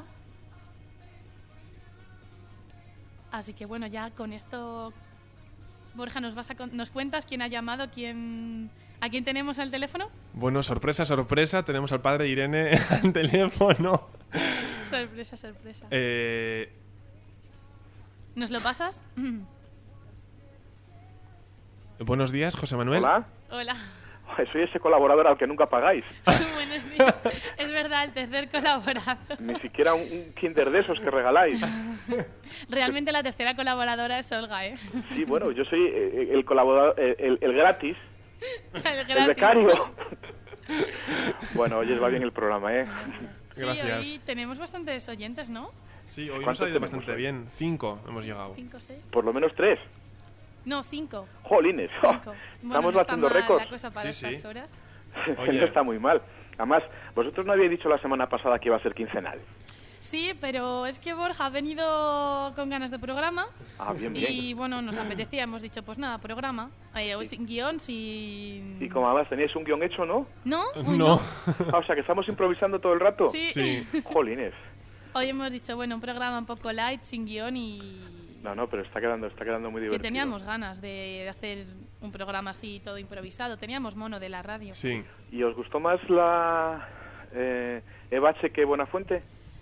Así que bueno, ya con esto, Borja, nos cuentas quién ha llamado, a quién tenemos al teléfono.
Bueno, sorpresa, tenemos al padre Irene al teléfono.
Sorpresa. ¿Nos lo pasas?
Buenos días, José Manuel.
Hola.
Hola.
Soy ese colaborador al que nunca pagáis.
Buenos días. Es verdad, el tercer colaborador.
Ni siquiera un Kinder de esos que regaláis.
Realmente la tercera colaboradora es Olga, ¿eh?
Sí, bueno, yo soy el colaborador, el gratis,
El
el becario. Bueno, hoy va bien el programa, ¿eh?
Sí,
Gracias.
hoy tenemos bastantes oyentes, ¿no?
Sí, hoy nos ha
¿Cuántos
salido
tenemos
bastante
hoy?
bien. 5 hemos llegado.
5, 6.
Por lo menos 3.
No, 5.
Jolines.
5.
Estamos batiendo récords.
La cosa para
Sí,
estas
sí.
horas.
Oye.
No está muy mal. Además, vosotros no habéis dicho la semana pasada que iba a ser quincenal.
Sí, pero es que Borja ha venido con ganas de programa.
Ah, bien.
Y bueno, nos apetecía, hemos dicho, pues nada, programa. Hoy sin guión, sin...
Y como además teníais un guión hecho, ¿no?
¿No? Uy,
No.
Ah, o sea, que estamos improvisando todo el rato.
Sí.
Sí.
Jolines.
Hoy hemos dicho, bueno, un programa un poco light, sin guión y...
No, pero está quedando muy divertido.
Que teníamos ganas de hacer un programa así, todo improvisado. Teníamos mono de la radio.
Sí.
¿Y os gustó más la Eva H. que Buenafuente?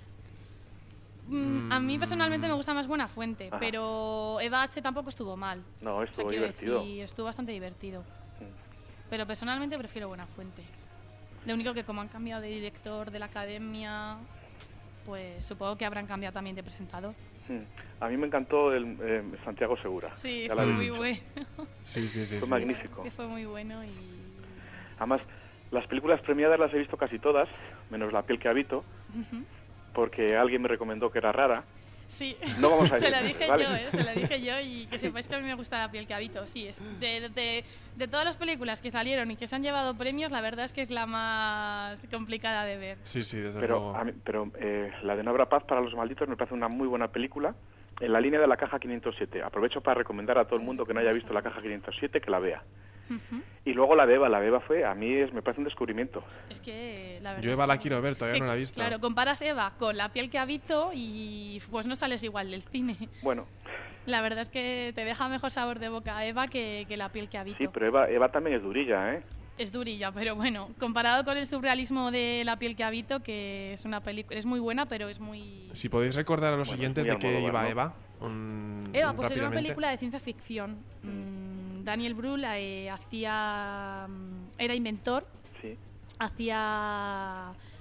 A mí personalmente me gusta más Buenafuente,
Ajá.
pero Eva H. tampoco estuvo mal.
No,
O sea,
estuvo
quiero
divertido.
decir, estuvo bastante divertido. Pero personalmente prefiero Buenafuente. Lo único que como han cambiado de director de la academia, pues supongo que habrán cambiado también de presentador.
A mí me encantó el Santiago Segura.
Sí,
Ya
fue
lo
muy
habéis
bueno.
dicho.
Sí.
Fue magnífico.
Sí, fue muy bueno y...
Además, las películas premiadas las he visto casi todas, menos La piel que habito, porque alguien me recomendó que era rara.
Sí,
No vamos a
se
decir,
lo dije
¿vale?
yo, se lo dije yo y que sepáis que a mí me gusta La piel que habito. Sí, es de todas las películas que salieron y que se han llevado premios, la verdad es que es la más complicada de ver.
Sí, desde
Pero,
luego.
la de No habrá paz para los malditos me parece una muy buena película, en la línea de La caja 507. Aprovecho para recomendar a todo el mundo que no haya visto La caja 507 que la vea. Y luego la de Eva me parece un descubrimiento.
Es que la verdad
Yo
es
Eva
que-
la quiero ver, todavía
es que,
no la he visto.
Claro, comparas Eva con La piel que habito y pues no sales igual del cine.
Bueno,
La verdad es que te deja mejor sabor de boca Eva que La piel que habito.
sí, pero Eva también es durilla, ¿eh?
Es durilla, pero bueno, comparado con el surrealismo de La piel que habito, que es una película, es muy buena, pero es muy...
Si podéis recordar a los
Bueno,
oyentes
es
de
muy
qué
Almodóvar,
iba
¿no?
Eva.
Eva, pues era una
rápidamente.
película de ciencia ficción. Daniel Brühl era inventor,
Sí.
hacía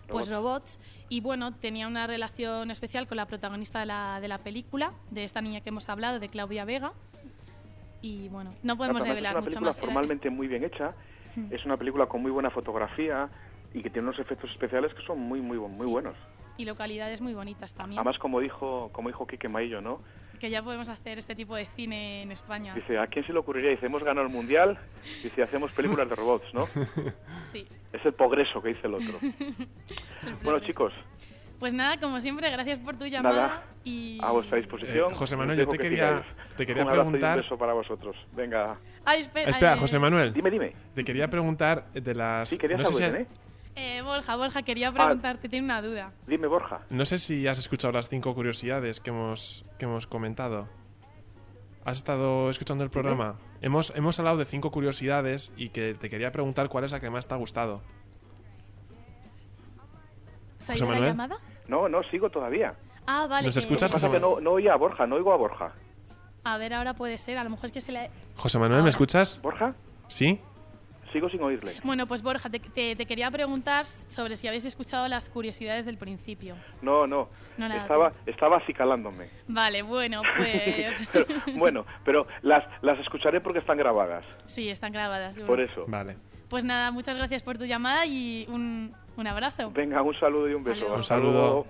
pues robots. Y bueno, tenía una relación especial con la protagonista de la película, de esta niña que hemos hablado, de Claudia Vega. Y bueno, no podemos revelar mucho más.
Es una película formalmente muy bien hecha, es una película con muy buena fotografía y que tiene unos efectos especiales que son muy buenos.
Y localidades muy bonitas también.
Además, como dijo Quique Maillo, ¿no?
Que ya podemos hacer este tipo de cine en España.
Dice, ¿a quién se le ocurriría? Dice, hemos ganado el Mundial y si hacemos películas de robots, ¿no?
Sí.
Es el progreso que dice el otro. Bueno, chicos.
Pues nada, como siempre, gracias por tu llamada.
Nada,
y
a vuestra disposición.
José Manuel, yo te quería
un
preguntar...
Un beso para vosotros. Venga.
Ay,
espera, José Manuel.
Dime.
Te quería preguntar de las...
Sí, querías algo, ¿eh?
Borja, quería preguntarte, tiene una duda.
Dime, Borja.
No sé si has escuchado las 5 curiosidades que hemos comentado. ¿Has estado escuchando el programa? Hemos hablado de 5 curiosidades y que te quería preguntar cuál es la que más te ha gustado.
¿Se ha ido la llamada?
No, sigo todavía.
Ah, vale.
¿Nos escuchas,
José Manuel? No oía a Borja, no oigo a Borja.
A ver, ahora puede ser, a lo mejor es que se le...
José Manuel, ¿me escuchas?
¿Borja?
¿Sí?
Sigo sin oírle.
Bueno, pues Borja, te quería preguntar sobre si habéis escuchado las curiosidades del principio.
No. Estaba acicalándome.
Vale, bueno, pues...
pero las escucharé porque están grabadas.
Sí, están grabadas.
Por eso.
Vale.
Pues nada, muchas gracias por tu llamada y un abrazo.
Venga, un saludo y un beso.
Salud.
Un saludo.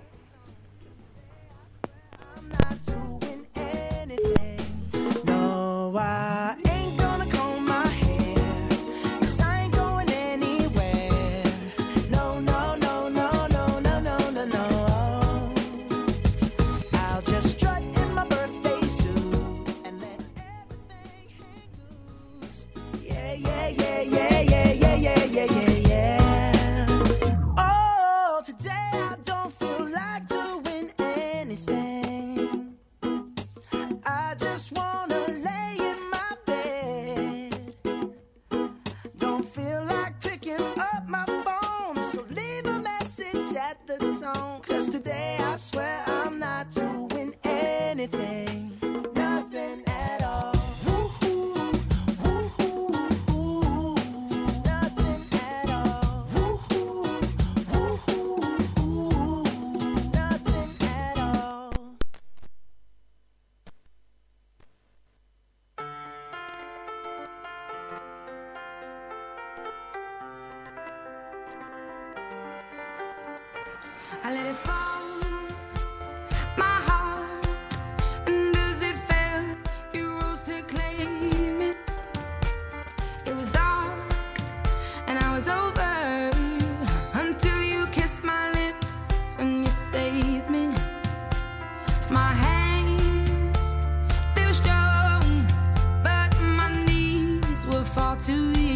I let it fall, my heart, and as it fell, you rose to claim it. It was dark, and I was over, until you kissed my lips, and you saved me. My hands, they were strong, but my knees were far too weak.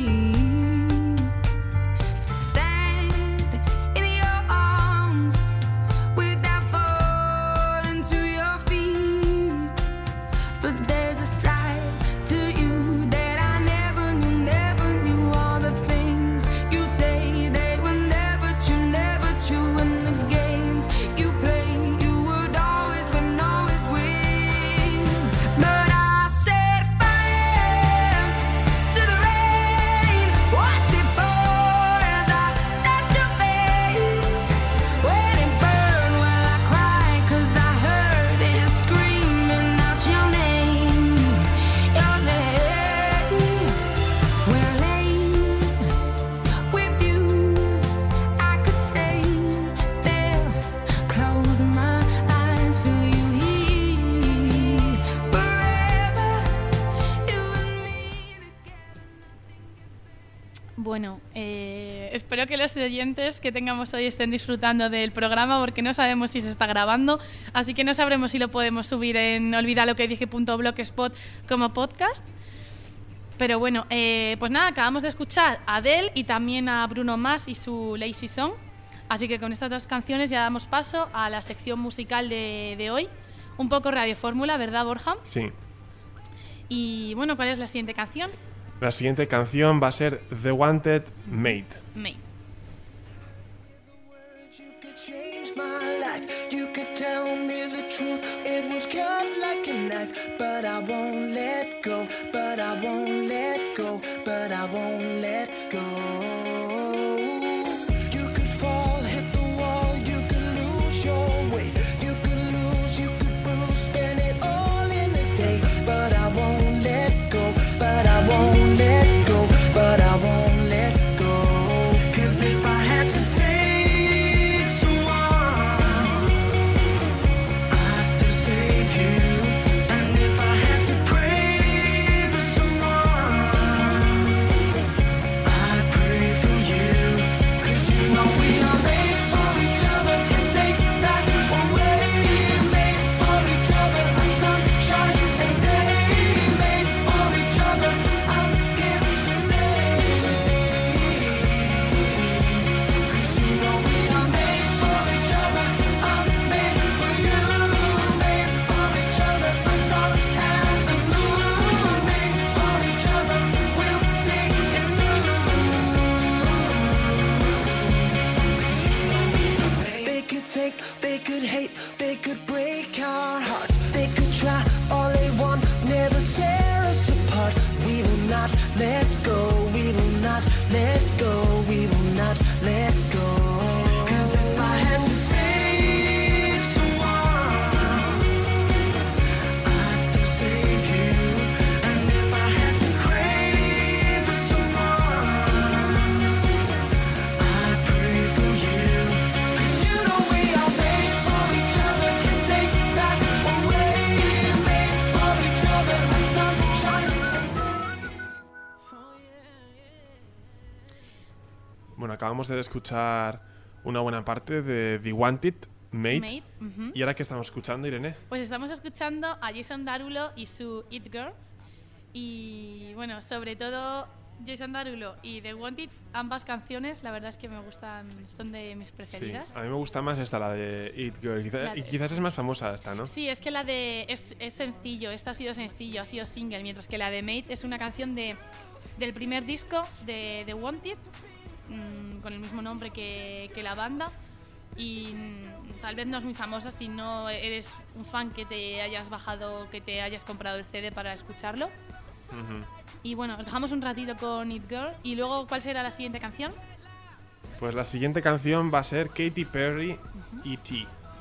Bueno, espero que los oyentes que tengamos hoy estén disfrutando del programa porque no sabemos si se está grabando, así que no sabremos si lo podemos subir en olvidalokedice.blogspot como podcast. Pero bueno, pues nada, acabamos de escuchar a Adele y también a Bruno Mars y su Lazy Song, así que con estas dos canciones ya damos paso a la sección musical de hoy, un poco Radio Fórmula, ¿verdad, Borja?
Sí.
Y bueno, ¿cuál es la siguiente canción?
La siguiente canción va a ser The Wanted Mate.
You could change my life. You could tell me the truth. It would cut like a knife. But I won't let go. But I won't let go. But I won't let go. You could fall, hit the They could hate, they could break our hearts. They could try all they want, never tear us apart. We will not let go, we will not let go, we will not let go. 'Cause if I had to save someone, I'd still save you. And if I had to crave for someone, I'd pray for you. And you know we are made for each other, can't take that away. Made for each other like sunshine and rain.
Bueno, acabamos de escuchar una buena parte de The Wanted, Made.
Made, ujú.
¿Y ahora qué estamos escuchando, Irene?
Pues estamos escuchando a Jason Derulo y su It Girl. Y bueno, sobre todo Jason Derulo y The Wanted, ambas canciones, la verdad es que me gustan, son de mis
Sí,
preferidas.
a mí me gusta más esta, la de It Girl.
La de-
Y quizás es más famosa esta, ¿no?
Sí, es que la de es sencillo, esta ha sido sencillo, ha sido single, mientras que la de Made es una canción del primer disco de The Wanted, con el mismo nombre que la banda. Y tal vez no es muy famosa si no eres un fan que te hayas bajado, que te hayas comprado el CD para escucharlo.
Ujú.
Y bueno, os dejamos un ratito con It Girl. Y luego, ¿cuál será la siguiente canción?
Pues la siguiente canción va a ser Katy Perry, E.T.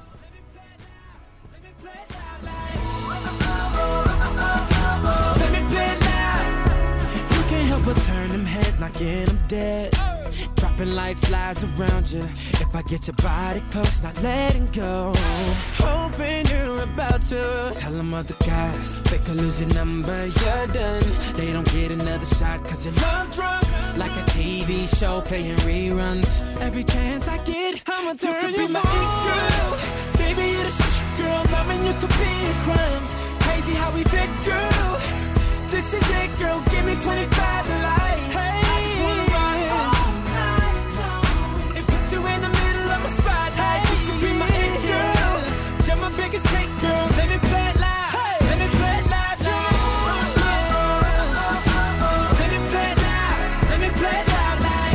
Let me play it loud. You can't help but turn them heads, knocking them dead. Dropping like flies around you. If I get your body close, not letting go. Hoping you're about to tell them other guys. They could lose your number, you're done. They don't get another shot cause you're love drunk. Like a TV show playing reruns. Every chance I get, I'ma turn you my it girl. Baby, you're the shit, girl. Loving you could be a crime. Crazy how we fit, girl. This is it, girl. Give me 25 to life. Hey, I just wanna ride all night long and put you in the middle of my spotlight. You can be my it girl. You're my biggest hit, girl. Let me play it loud. Let me play it loud, yeah. Let me play it loud. Let me play it loud, like.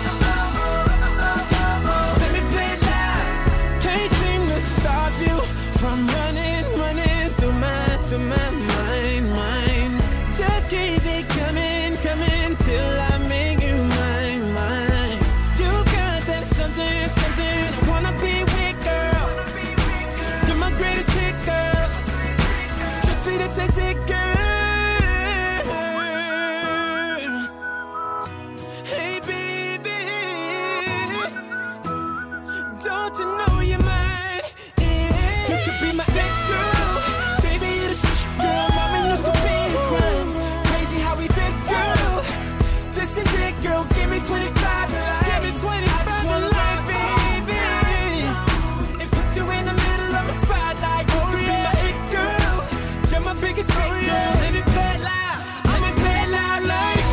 Let me play it loud. Can't seem to stop you from running through my mind. Just keep it coming till I make you mine. You got that something, I wanna be with, girl. You're my greatest hit, girl. Just sweet as it, girl. Hey, baby, don't you know you're mine? Yeah. You could be my it girl. Baby, you're the shit, girl. Loving you could be a crime. Crazy how we fit, girl. This is it, girl. Give me 25 to life. Give me 25 I just wanna life, baby. And put you in the middle of my spotlight. You could be my it girl. You're my biggest hit, girl. Let me play it loud. Let me play it loud, like.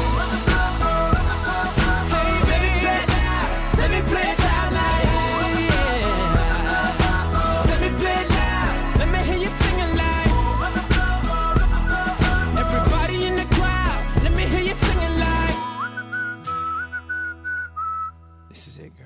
Hey, let me play it loud. Let me play it loud, like. Let me play it loud. Let me hear you singing, like. Everybody in the crowd, let me hear you singing, like. This is it, girl.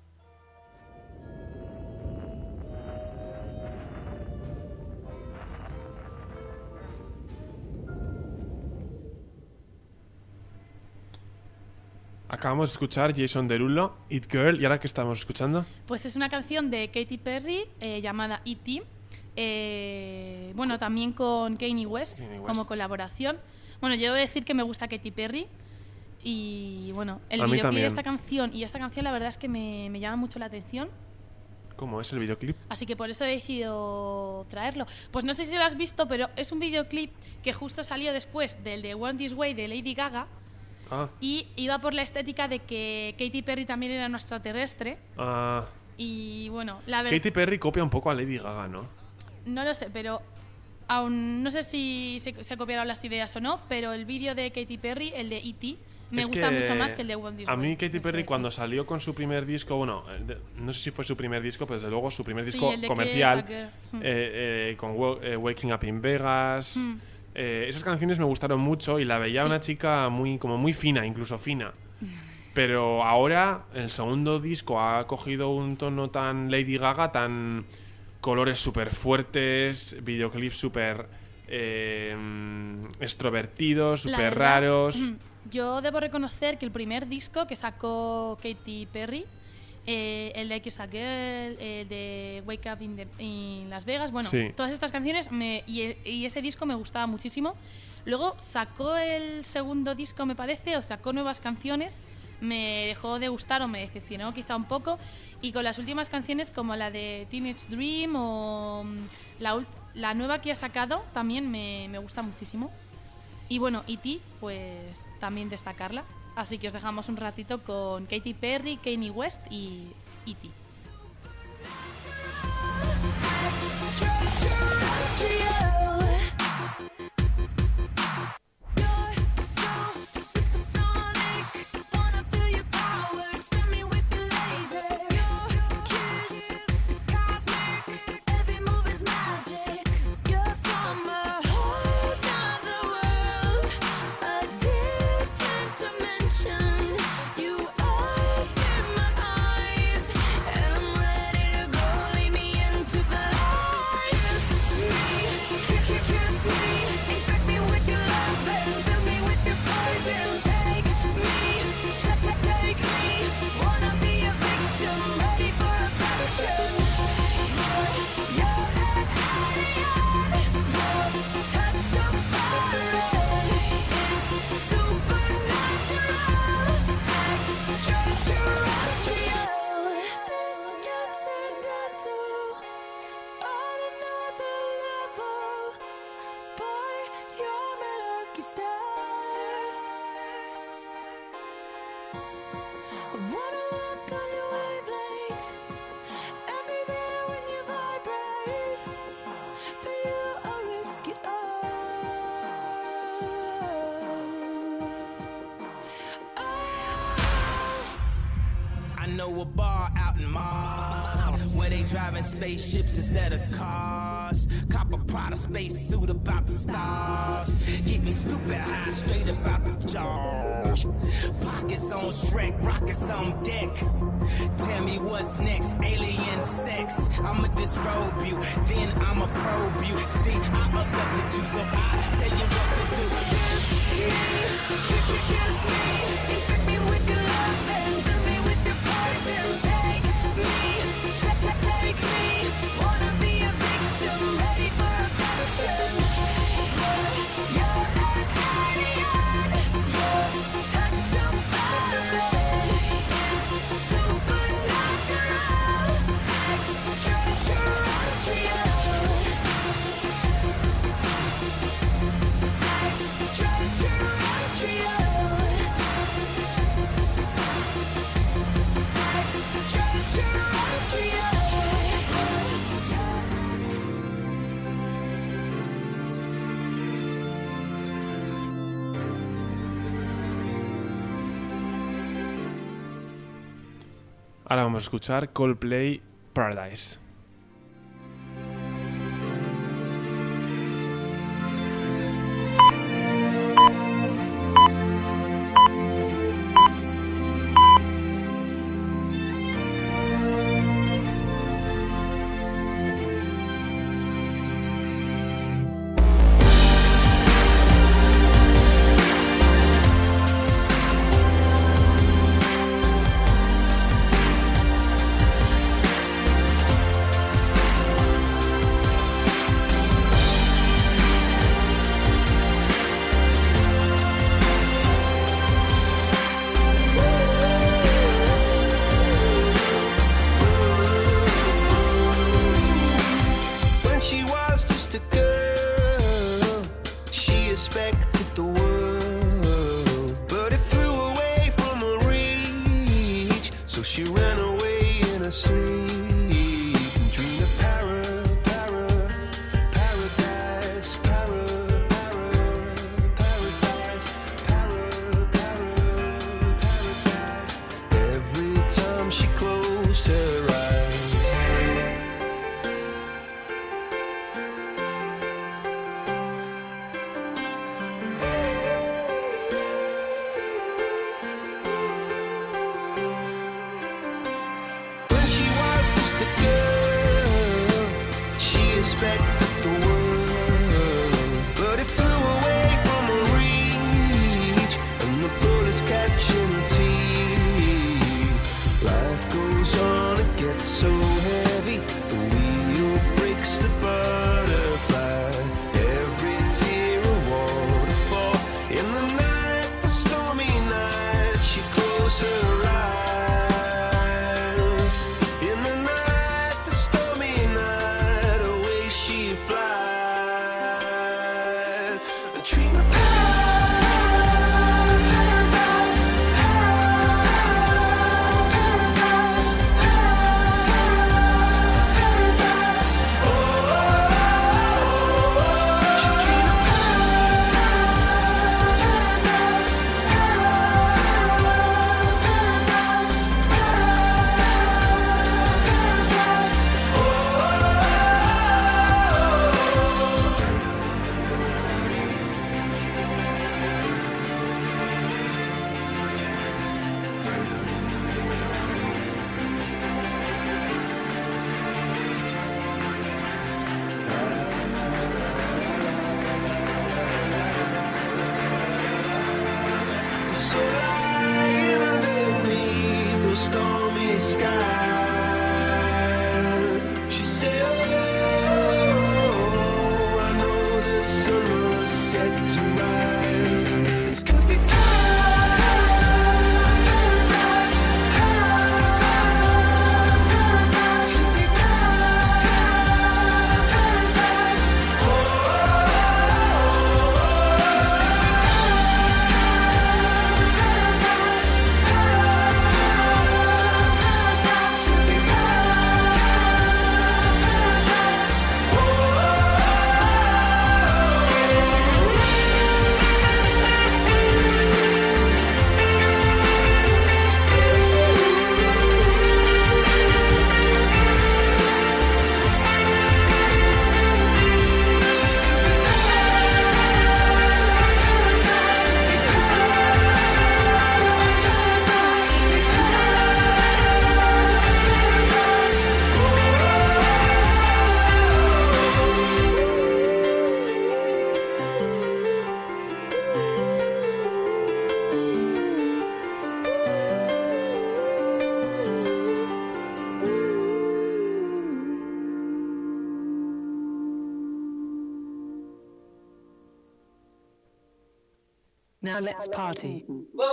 Acabamos de escuchar Jason Derulo, It Girl. ¿Y ahora qué estamos escuchando?
Pues es una canción de Katy Perry llamada E.T. Bueno, también con Kanye West,
Kanye West.
como colaboración. Bueno, yo debo decir que me gusta Katy Perry. Y bueno, el
A mí
videoclip
también.
de esta canción y esta canción la verdad es que me llama mucho la atención.
¿Cómo es el videoclip?
Así que por eso he decidido traerlo. Pues no sé si lo has visto, pero es un videoclip que justo salió después del de Born This Way de Lady Gaga.
Ah,
Y iba por la estética de que Katy Perry también era una extraterrestre.
ah,
Y bueno, la verdad...
Katy Perry copia un poco a Lady Gaga, ¿no?
No lo sé, pero aún no sé si se copiaron las ideas o no, pero el vídeo de Katy Perry, el de E.T., me
Es
gusta
que
mucho más que el de One This
A
Way,
mí Katy
me
Perry
parece.
cuando salió con su primer disco, bueno, no sé si fue su primer disco, pero desde luego su primer
Sí,
disco
el de
comercial,
Kiss,
con Waking Up in Vegas,
Mm.
esas canciones me gustaron mucho y la veía
Sí.
una chica como muy fina, incluso fina. Pero ahora el segundo disco ha cogido un tono tan Lady Gaga, tan colores súper fuertes, videoclips súper extrovertidos,
La
súper
verdad,
raros.
Yo debo reconocer que el primer disco que sacó Katy Perry, el de Kiss a Girl, el de Wake Up in Las Vegas, bueno,
Sí.
todas estas canciones y ese disco me gustaba muchísimo. Luego sacó el segundo disco, me parece, o sacó nuevas canciones, me dejó de gustar o me decepcionó quizá un poco, y con las últimas canciones como la de Teenage Dream o la nueva que ha sacado también me gusta muchísimo. Y bueno, E.T., pues también destacarla. Así que os dejamos un ratito con Katy Perry, Kanye West y E.T.
I know a bar out in Mars where they driving spaceships instead of cars. Cop a Prada space suit about the stars. Getting stupid high straight about the jaws. Pockets on Shrek, rockets on deck. Tell me what's next, alien sex. I'ma disrobe you, then I'ma probe you. See, I abducted you, so I tell you what to do. Kiss me, infect me with your love and fill me with your poison. Take me, wanna be a victim, ready for a passion. You're an alien, your touch so fiery. It's supernatural, extraterrestrial.
Ahora vamos a escuchar Coldplay Paradise.
When she was just a girl, she expected the world, but it flew away from her reach. So she ran away in her sleep and dreamed of paradise, paradise. Every time she closed her eyes. When she was just
expected the world, but it flew away from her reach, and the bullets catching her teeth. Life goes on, it gets so heavy, the wheel breaks the butterfly. Every tear a waterfall. In the night, the stormy night, she closed her eyes. In the night, the stormy night, away she flies. A dream of paradise, paradise, paradise. Oh, she dream of paradise, so lying underneath those stormy skies. She said, oh, I know the sun was set to rise. This could be paradise, paradise, could be paradise. Oh, this could be
Now let's party.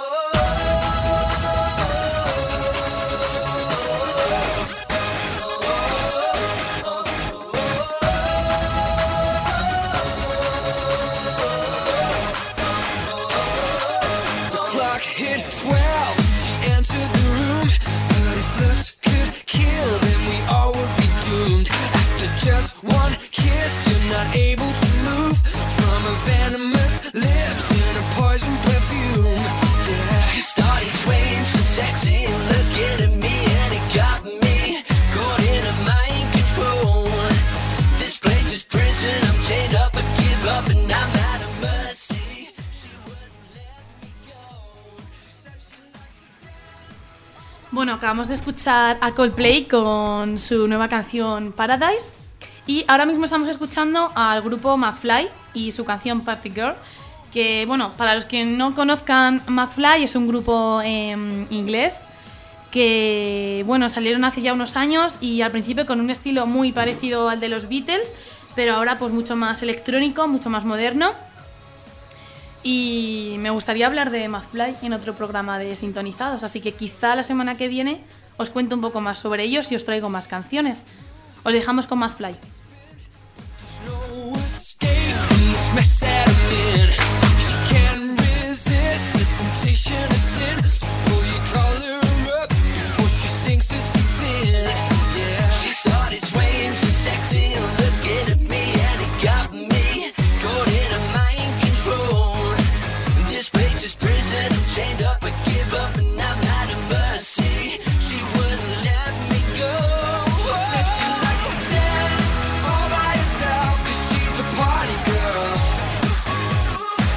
The clock hit 12. She entered the room, but if looks could kill, then we all would be doomed. After just one kiss, you're not able to move from a venomous lips and a poison perfume. Yeah, she started swaying so sexy and looking at me, and it got me caught in a mind control. This place is prison. I'm chained up, I give up, and I'm out of mercy. She wouldn't let me go.
Bueno, acabamos de escuchar a Coldplay con su nueva canción Paradise. Y ahora mismo estamos escuchando al grupo Madfly y su canción Party Girl. Que, bueno, para los que no conozcan, Madfly es un grupo inglés que, bueno, salieron hace ya unos años y al principio con un estilo muy parecido al de los Beatles, pero ahora pues mucho más electrónico, mucho más moderno. Y me gustaría hablar de Madfly en otro programa de Sintonizados, así que quizá la semana que viene os cuento un poco más sobre ellos y os traigo más canciones. Os dejamos con Madfly.
No escape from this mess that I'm in. She can't resist the temptation of sin. So pull your collar up before she sinks into thin. Yeah, she started swaying so sexy and looking at me, and it got me caught in a mind control. This place is prison. I'm chained up, I give up, and I'm out of mercy. She wouldn't let me go. Said she likes to dance all by herself, 'cause she's a party girl.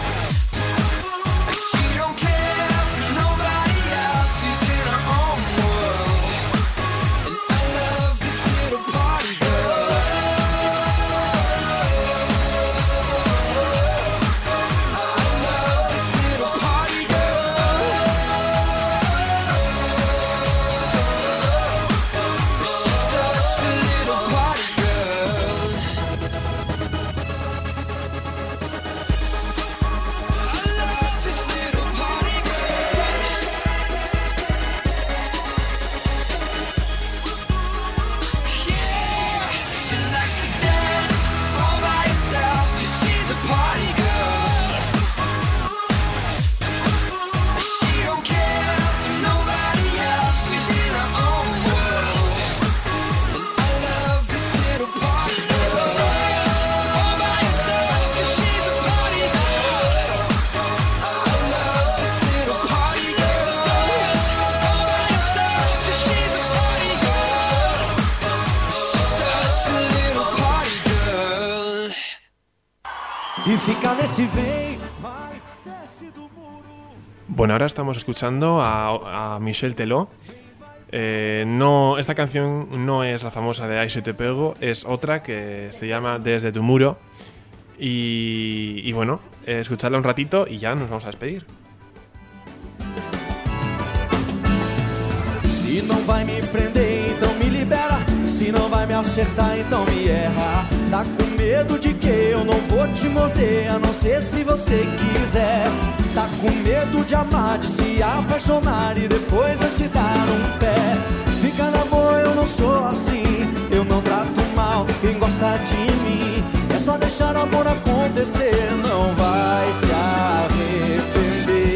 E fica nesse vem, vai, desce do muro.
Bueno, ahora estamos escuchando a Michel Teló. No, esta canción no es la famosa de Ay si te pego, es otra que se llama Desde tu muro. Y bueno, escucharla un ratito y ya nos vamos a despedir.
Se não vai me prender, então me libera. Se não vai me acertar, então me erra. Tá com medo de que eu não vou te morder, a não ser se você quiser. Tá com medo de amar, de se apaixonar e depois eu te dar um pé. Fica na boa, eu não sou assim. Eu não trato mal quem gosta de mim. É só deixar o amor acontecer, não vai se arrepender.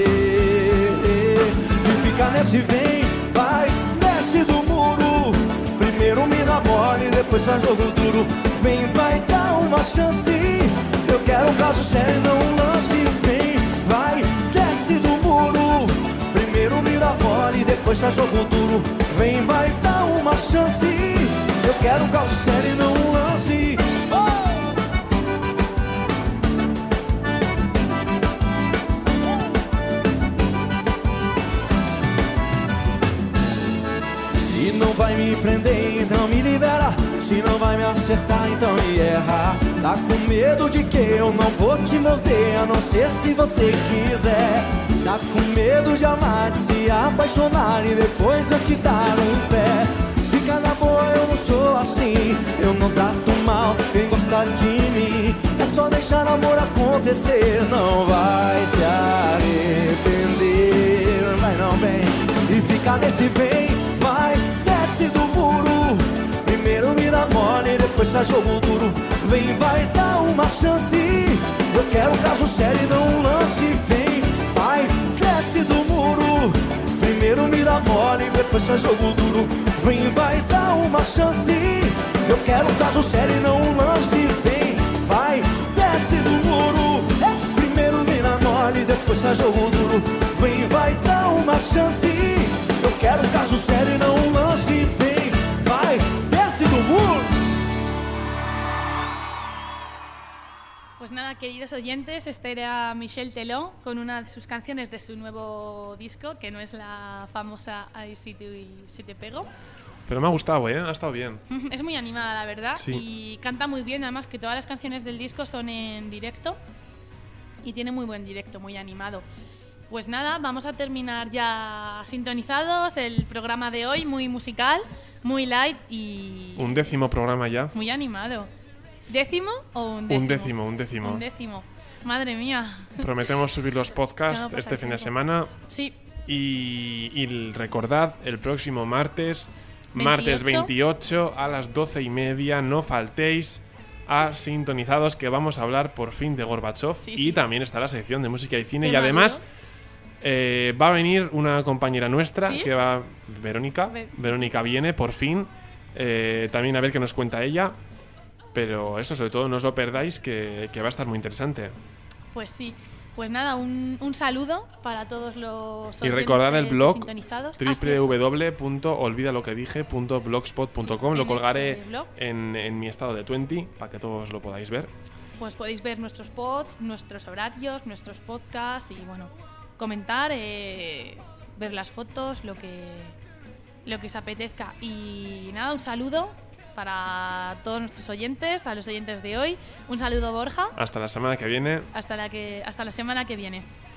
E fica nesse vem, vai, desce do muro. Primeiro me dá mole, depois faz jogo duro. Vem, vai, dá uma chance. Eu quero um caso sério, não um lance. Vem, vai, desce do muro. Primeiro me dá mole, depois faz jogo duro. Vem, vai, dá uma chance. Eu quero um caso sério, não um lance. Se não vai me prender, então me libera. Se não vai me acertar, então me erra. Tá com medo de que eu não vou te morder, a não ser se você quiser. Tá com medo de amar, de se apaixonar e depois eu te dar um pé. Fica na boa, eu não sou assim. Eu não trato mal quem gosta de mim. É só deixar o amor acontecer, não vai se arrepender. Vai não, vem. E fica nesse vem, vai, desce do muro. Primeiro me dá mole, depois faz jogo duro. Vem, vai, dá uma chance. Eu quero um caso sério e não um lance. Vem, vai, desce do muro. Primeiro me dá mole, depois faz jogo duro. Vem, vai, dá uma chance. Eu quero um caso sério e não um lance. Vem, vai, desce do muro. Primeiro me dá mole, depois faz jogo duro. Vem, vai, dá uma chance. Eu quero um caso sério e não um lance. Vem, vai, desce do muro.
Pues nada, queridos oyentes, este era Michel Teló con una de sus canciones de su nuevo disco, que no es la famosa Ay si te pego.
Pero me ha gustado, ha estado bien.
Es muy animada, la verdad,
Sí.
y canta muy bien, además que todas las canciones del disco son en directo y tiene muy buen directo, muy animado. Pues nada, vamos a terminar ya sintonizados el programa de hoy, muy musical, muy light y
Un 10º programa ya.
muy animado. ¿Décimo o un décimo?
Un décimo.
Un décimo. Madre mía.
Prometemos subir los podcasts
Ya no pasa
este
el
fin de
tiempo.
semana.
Sí,
Y recordad, el próximo martes 28 a las 12:30, no faltéis a Sintonizados, que vamos a hablar por fin de Gorbachev.
Sí,
y
sí.
también está la sección de música y cine.
Qué
Y además
maduro.
va a venir una compañera nuestra,
¿Sí?
que va, Verónica. Verónica viene por fin. También a ver qué nos cuenta ella. Pero eso, sobre todo, no os lo perdáis, que va a estar muy interesante.
pues sí. Pues nada, un saludo para todos los
Y
oyentes
recordad el
de
blog
Sintonizados.
www.olvidaloquedije.blogspot.com. Lo
En
colgaré
este blog.
en mi estado de 20 para que todos lo podáis ver.
Pues podéis ver nuestros posts, nuestros horarios, nuestros podcasts y bueno, comentar, ver las fotos, lo que os apetezca. Y nada, un saludo para todos nuestros oyentes, a los oyentes de hoy. Un saludo, Borja.
Hasta la semana que viene.
Hasta la semana que viene.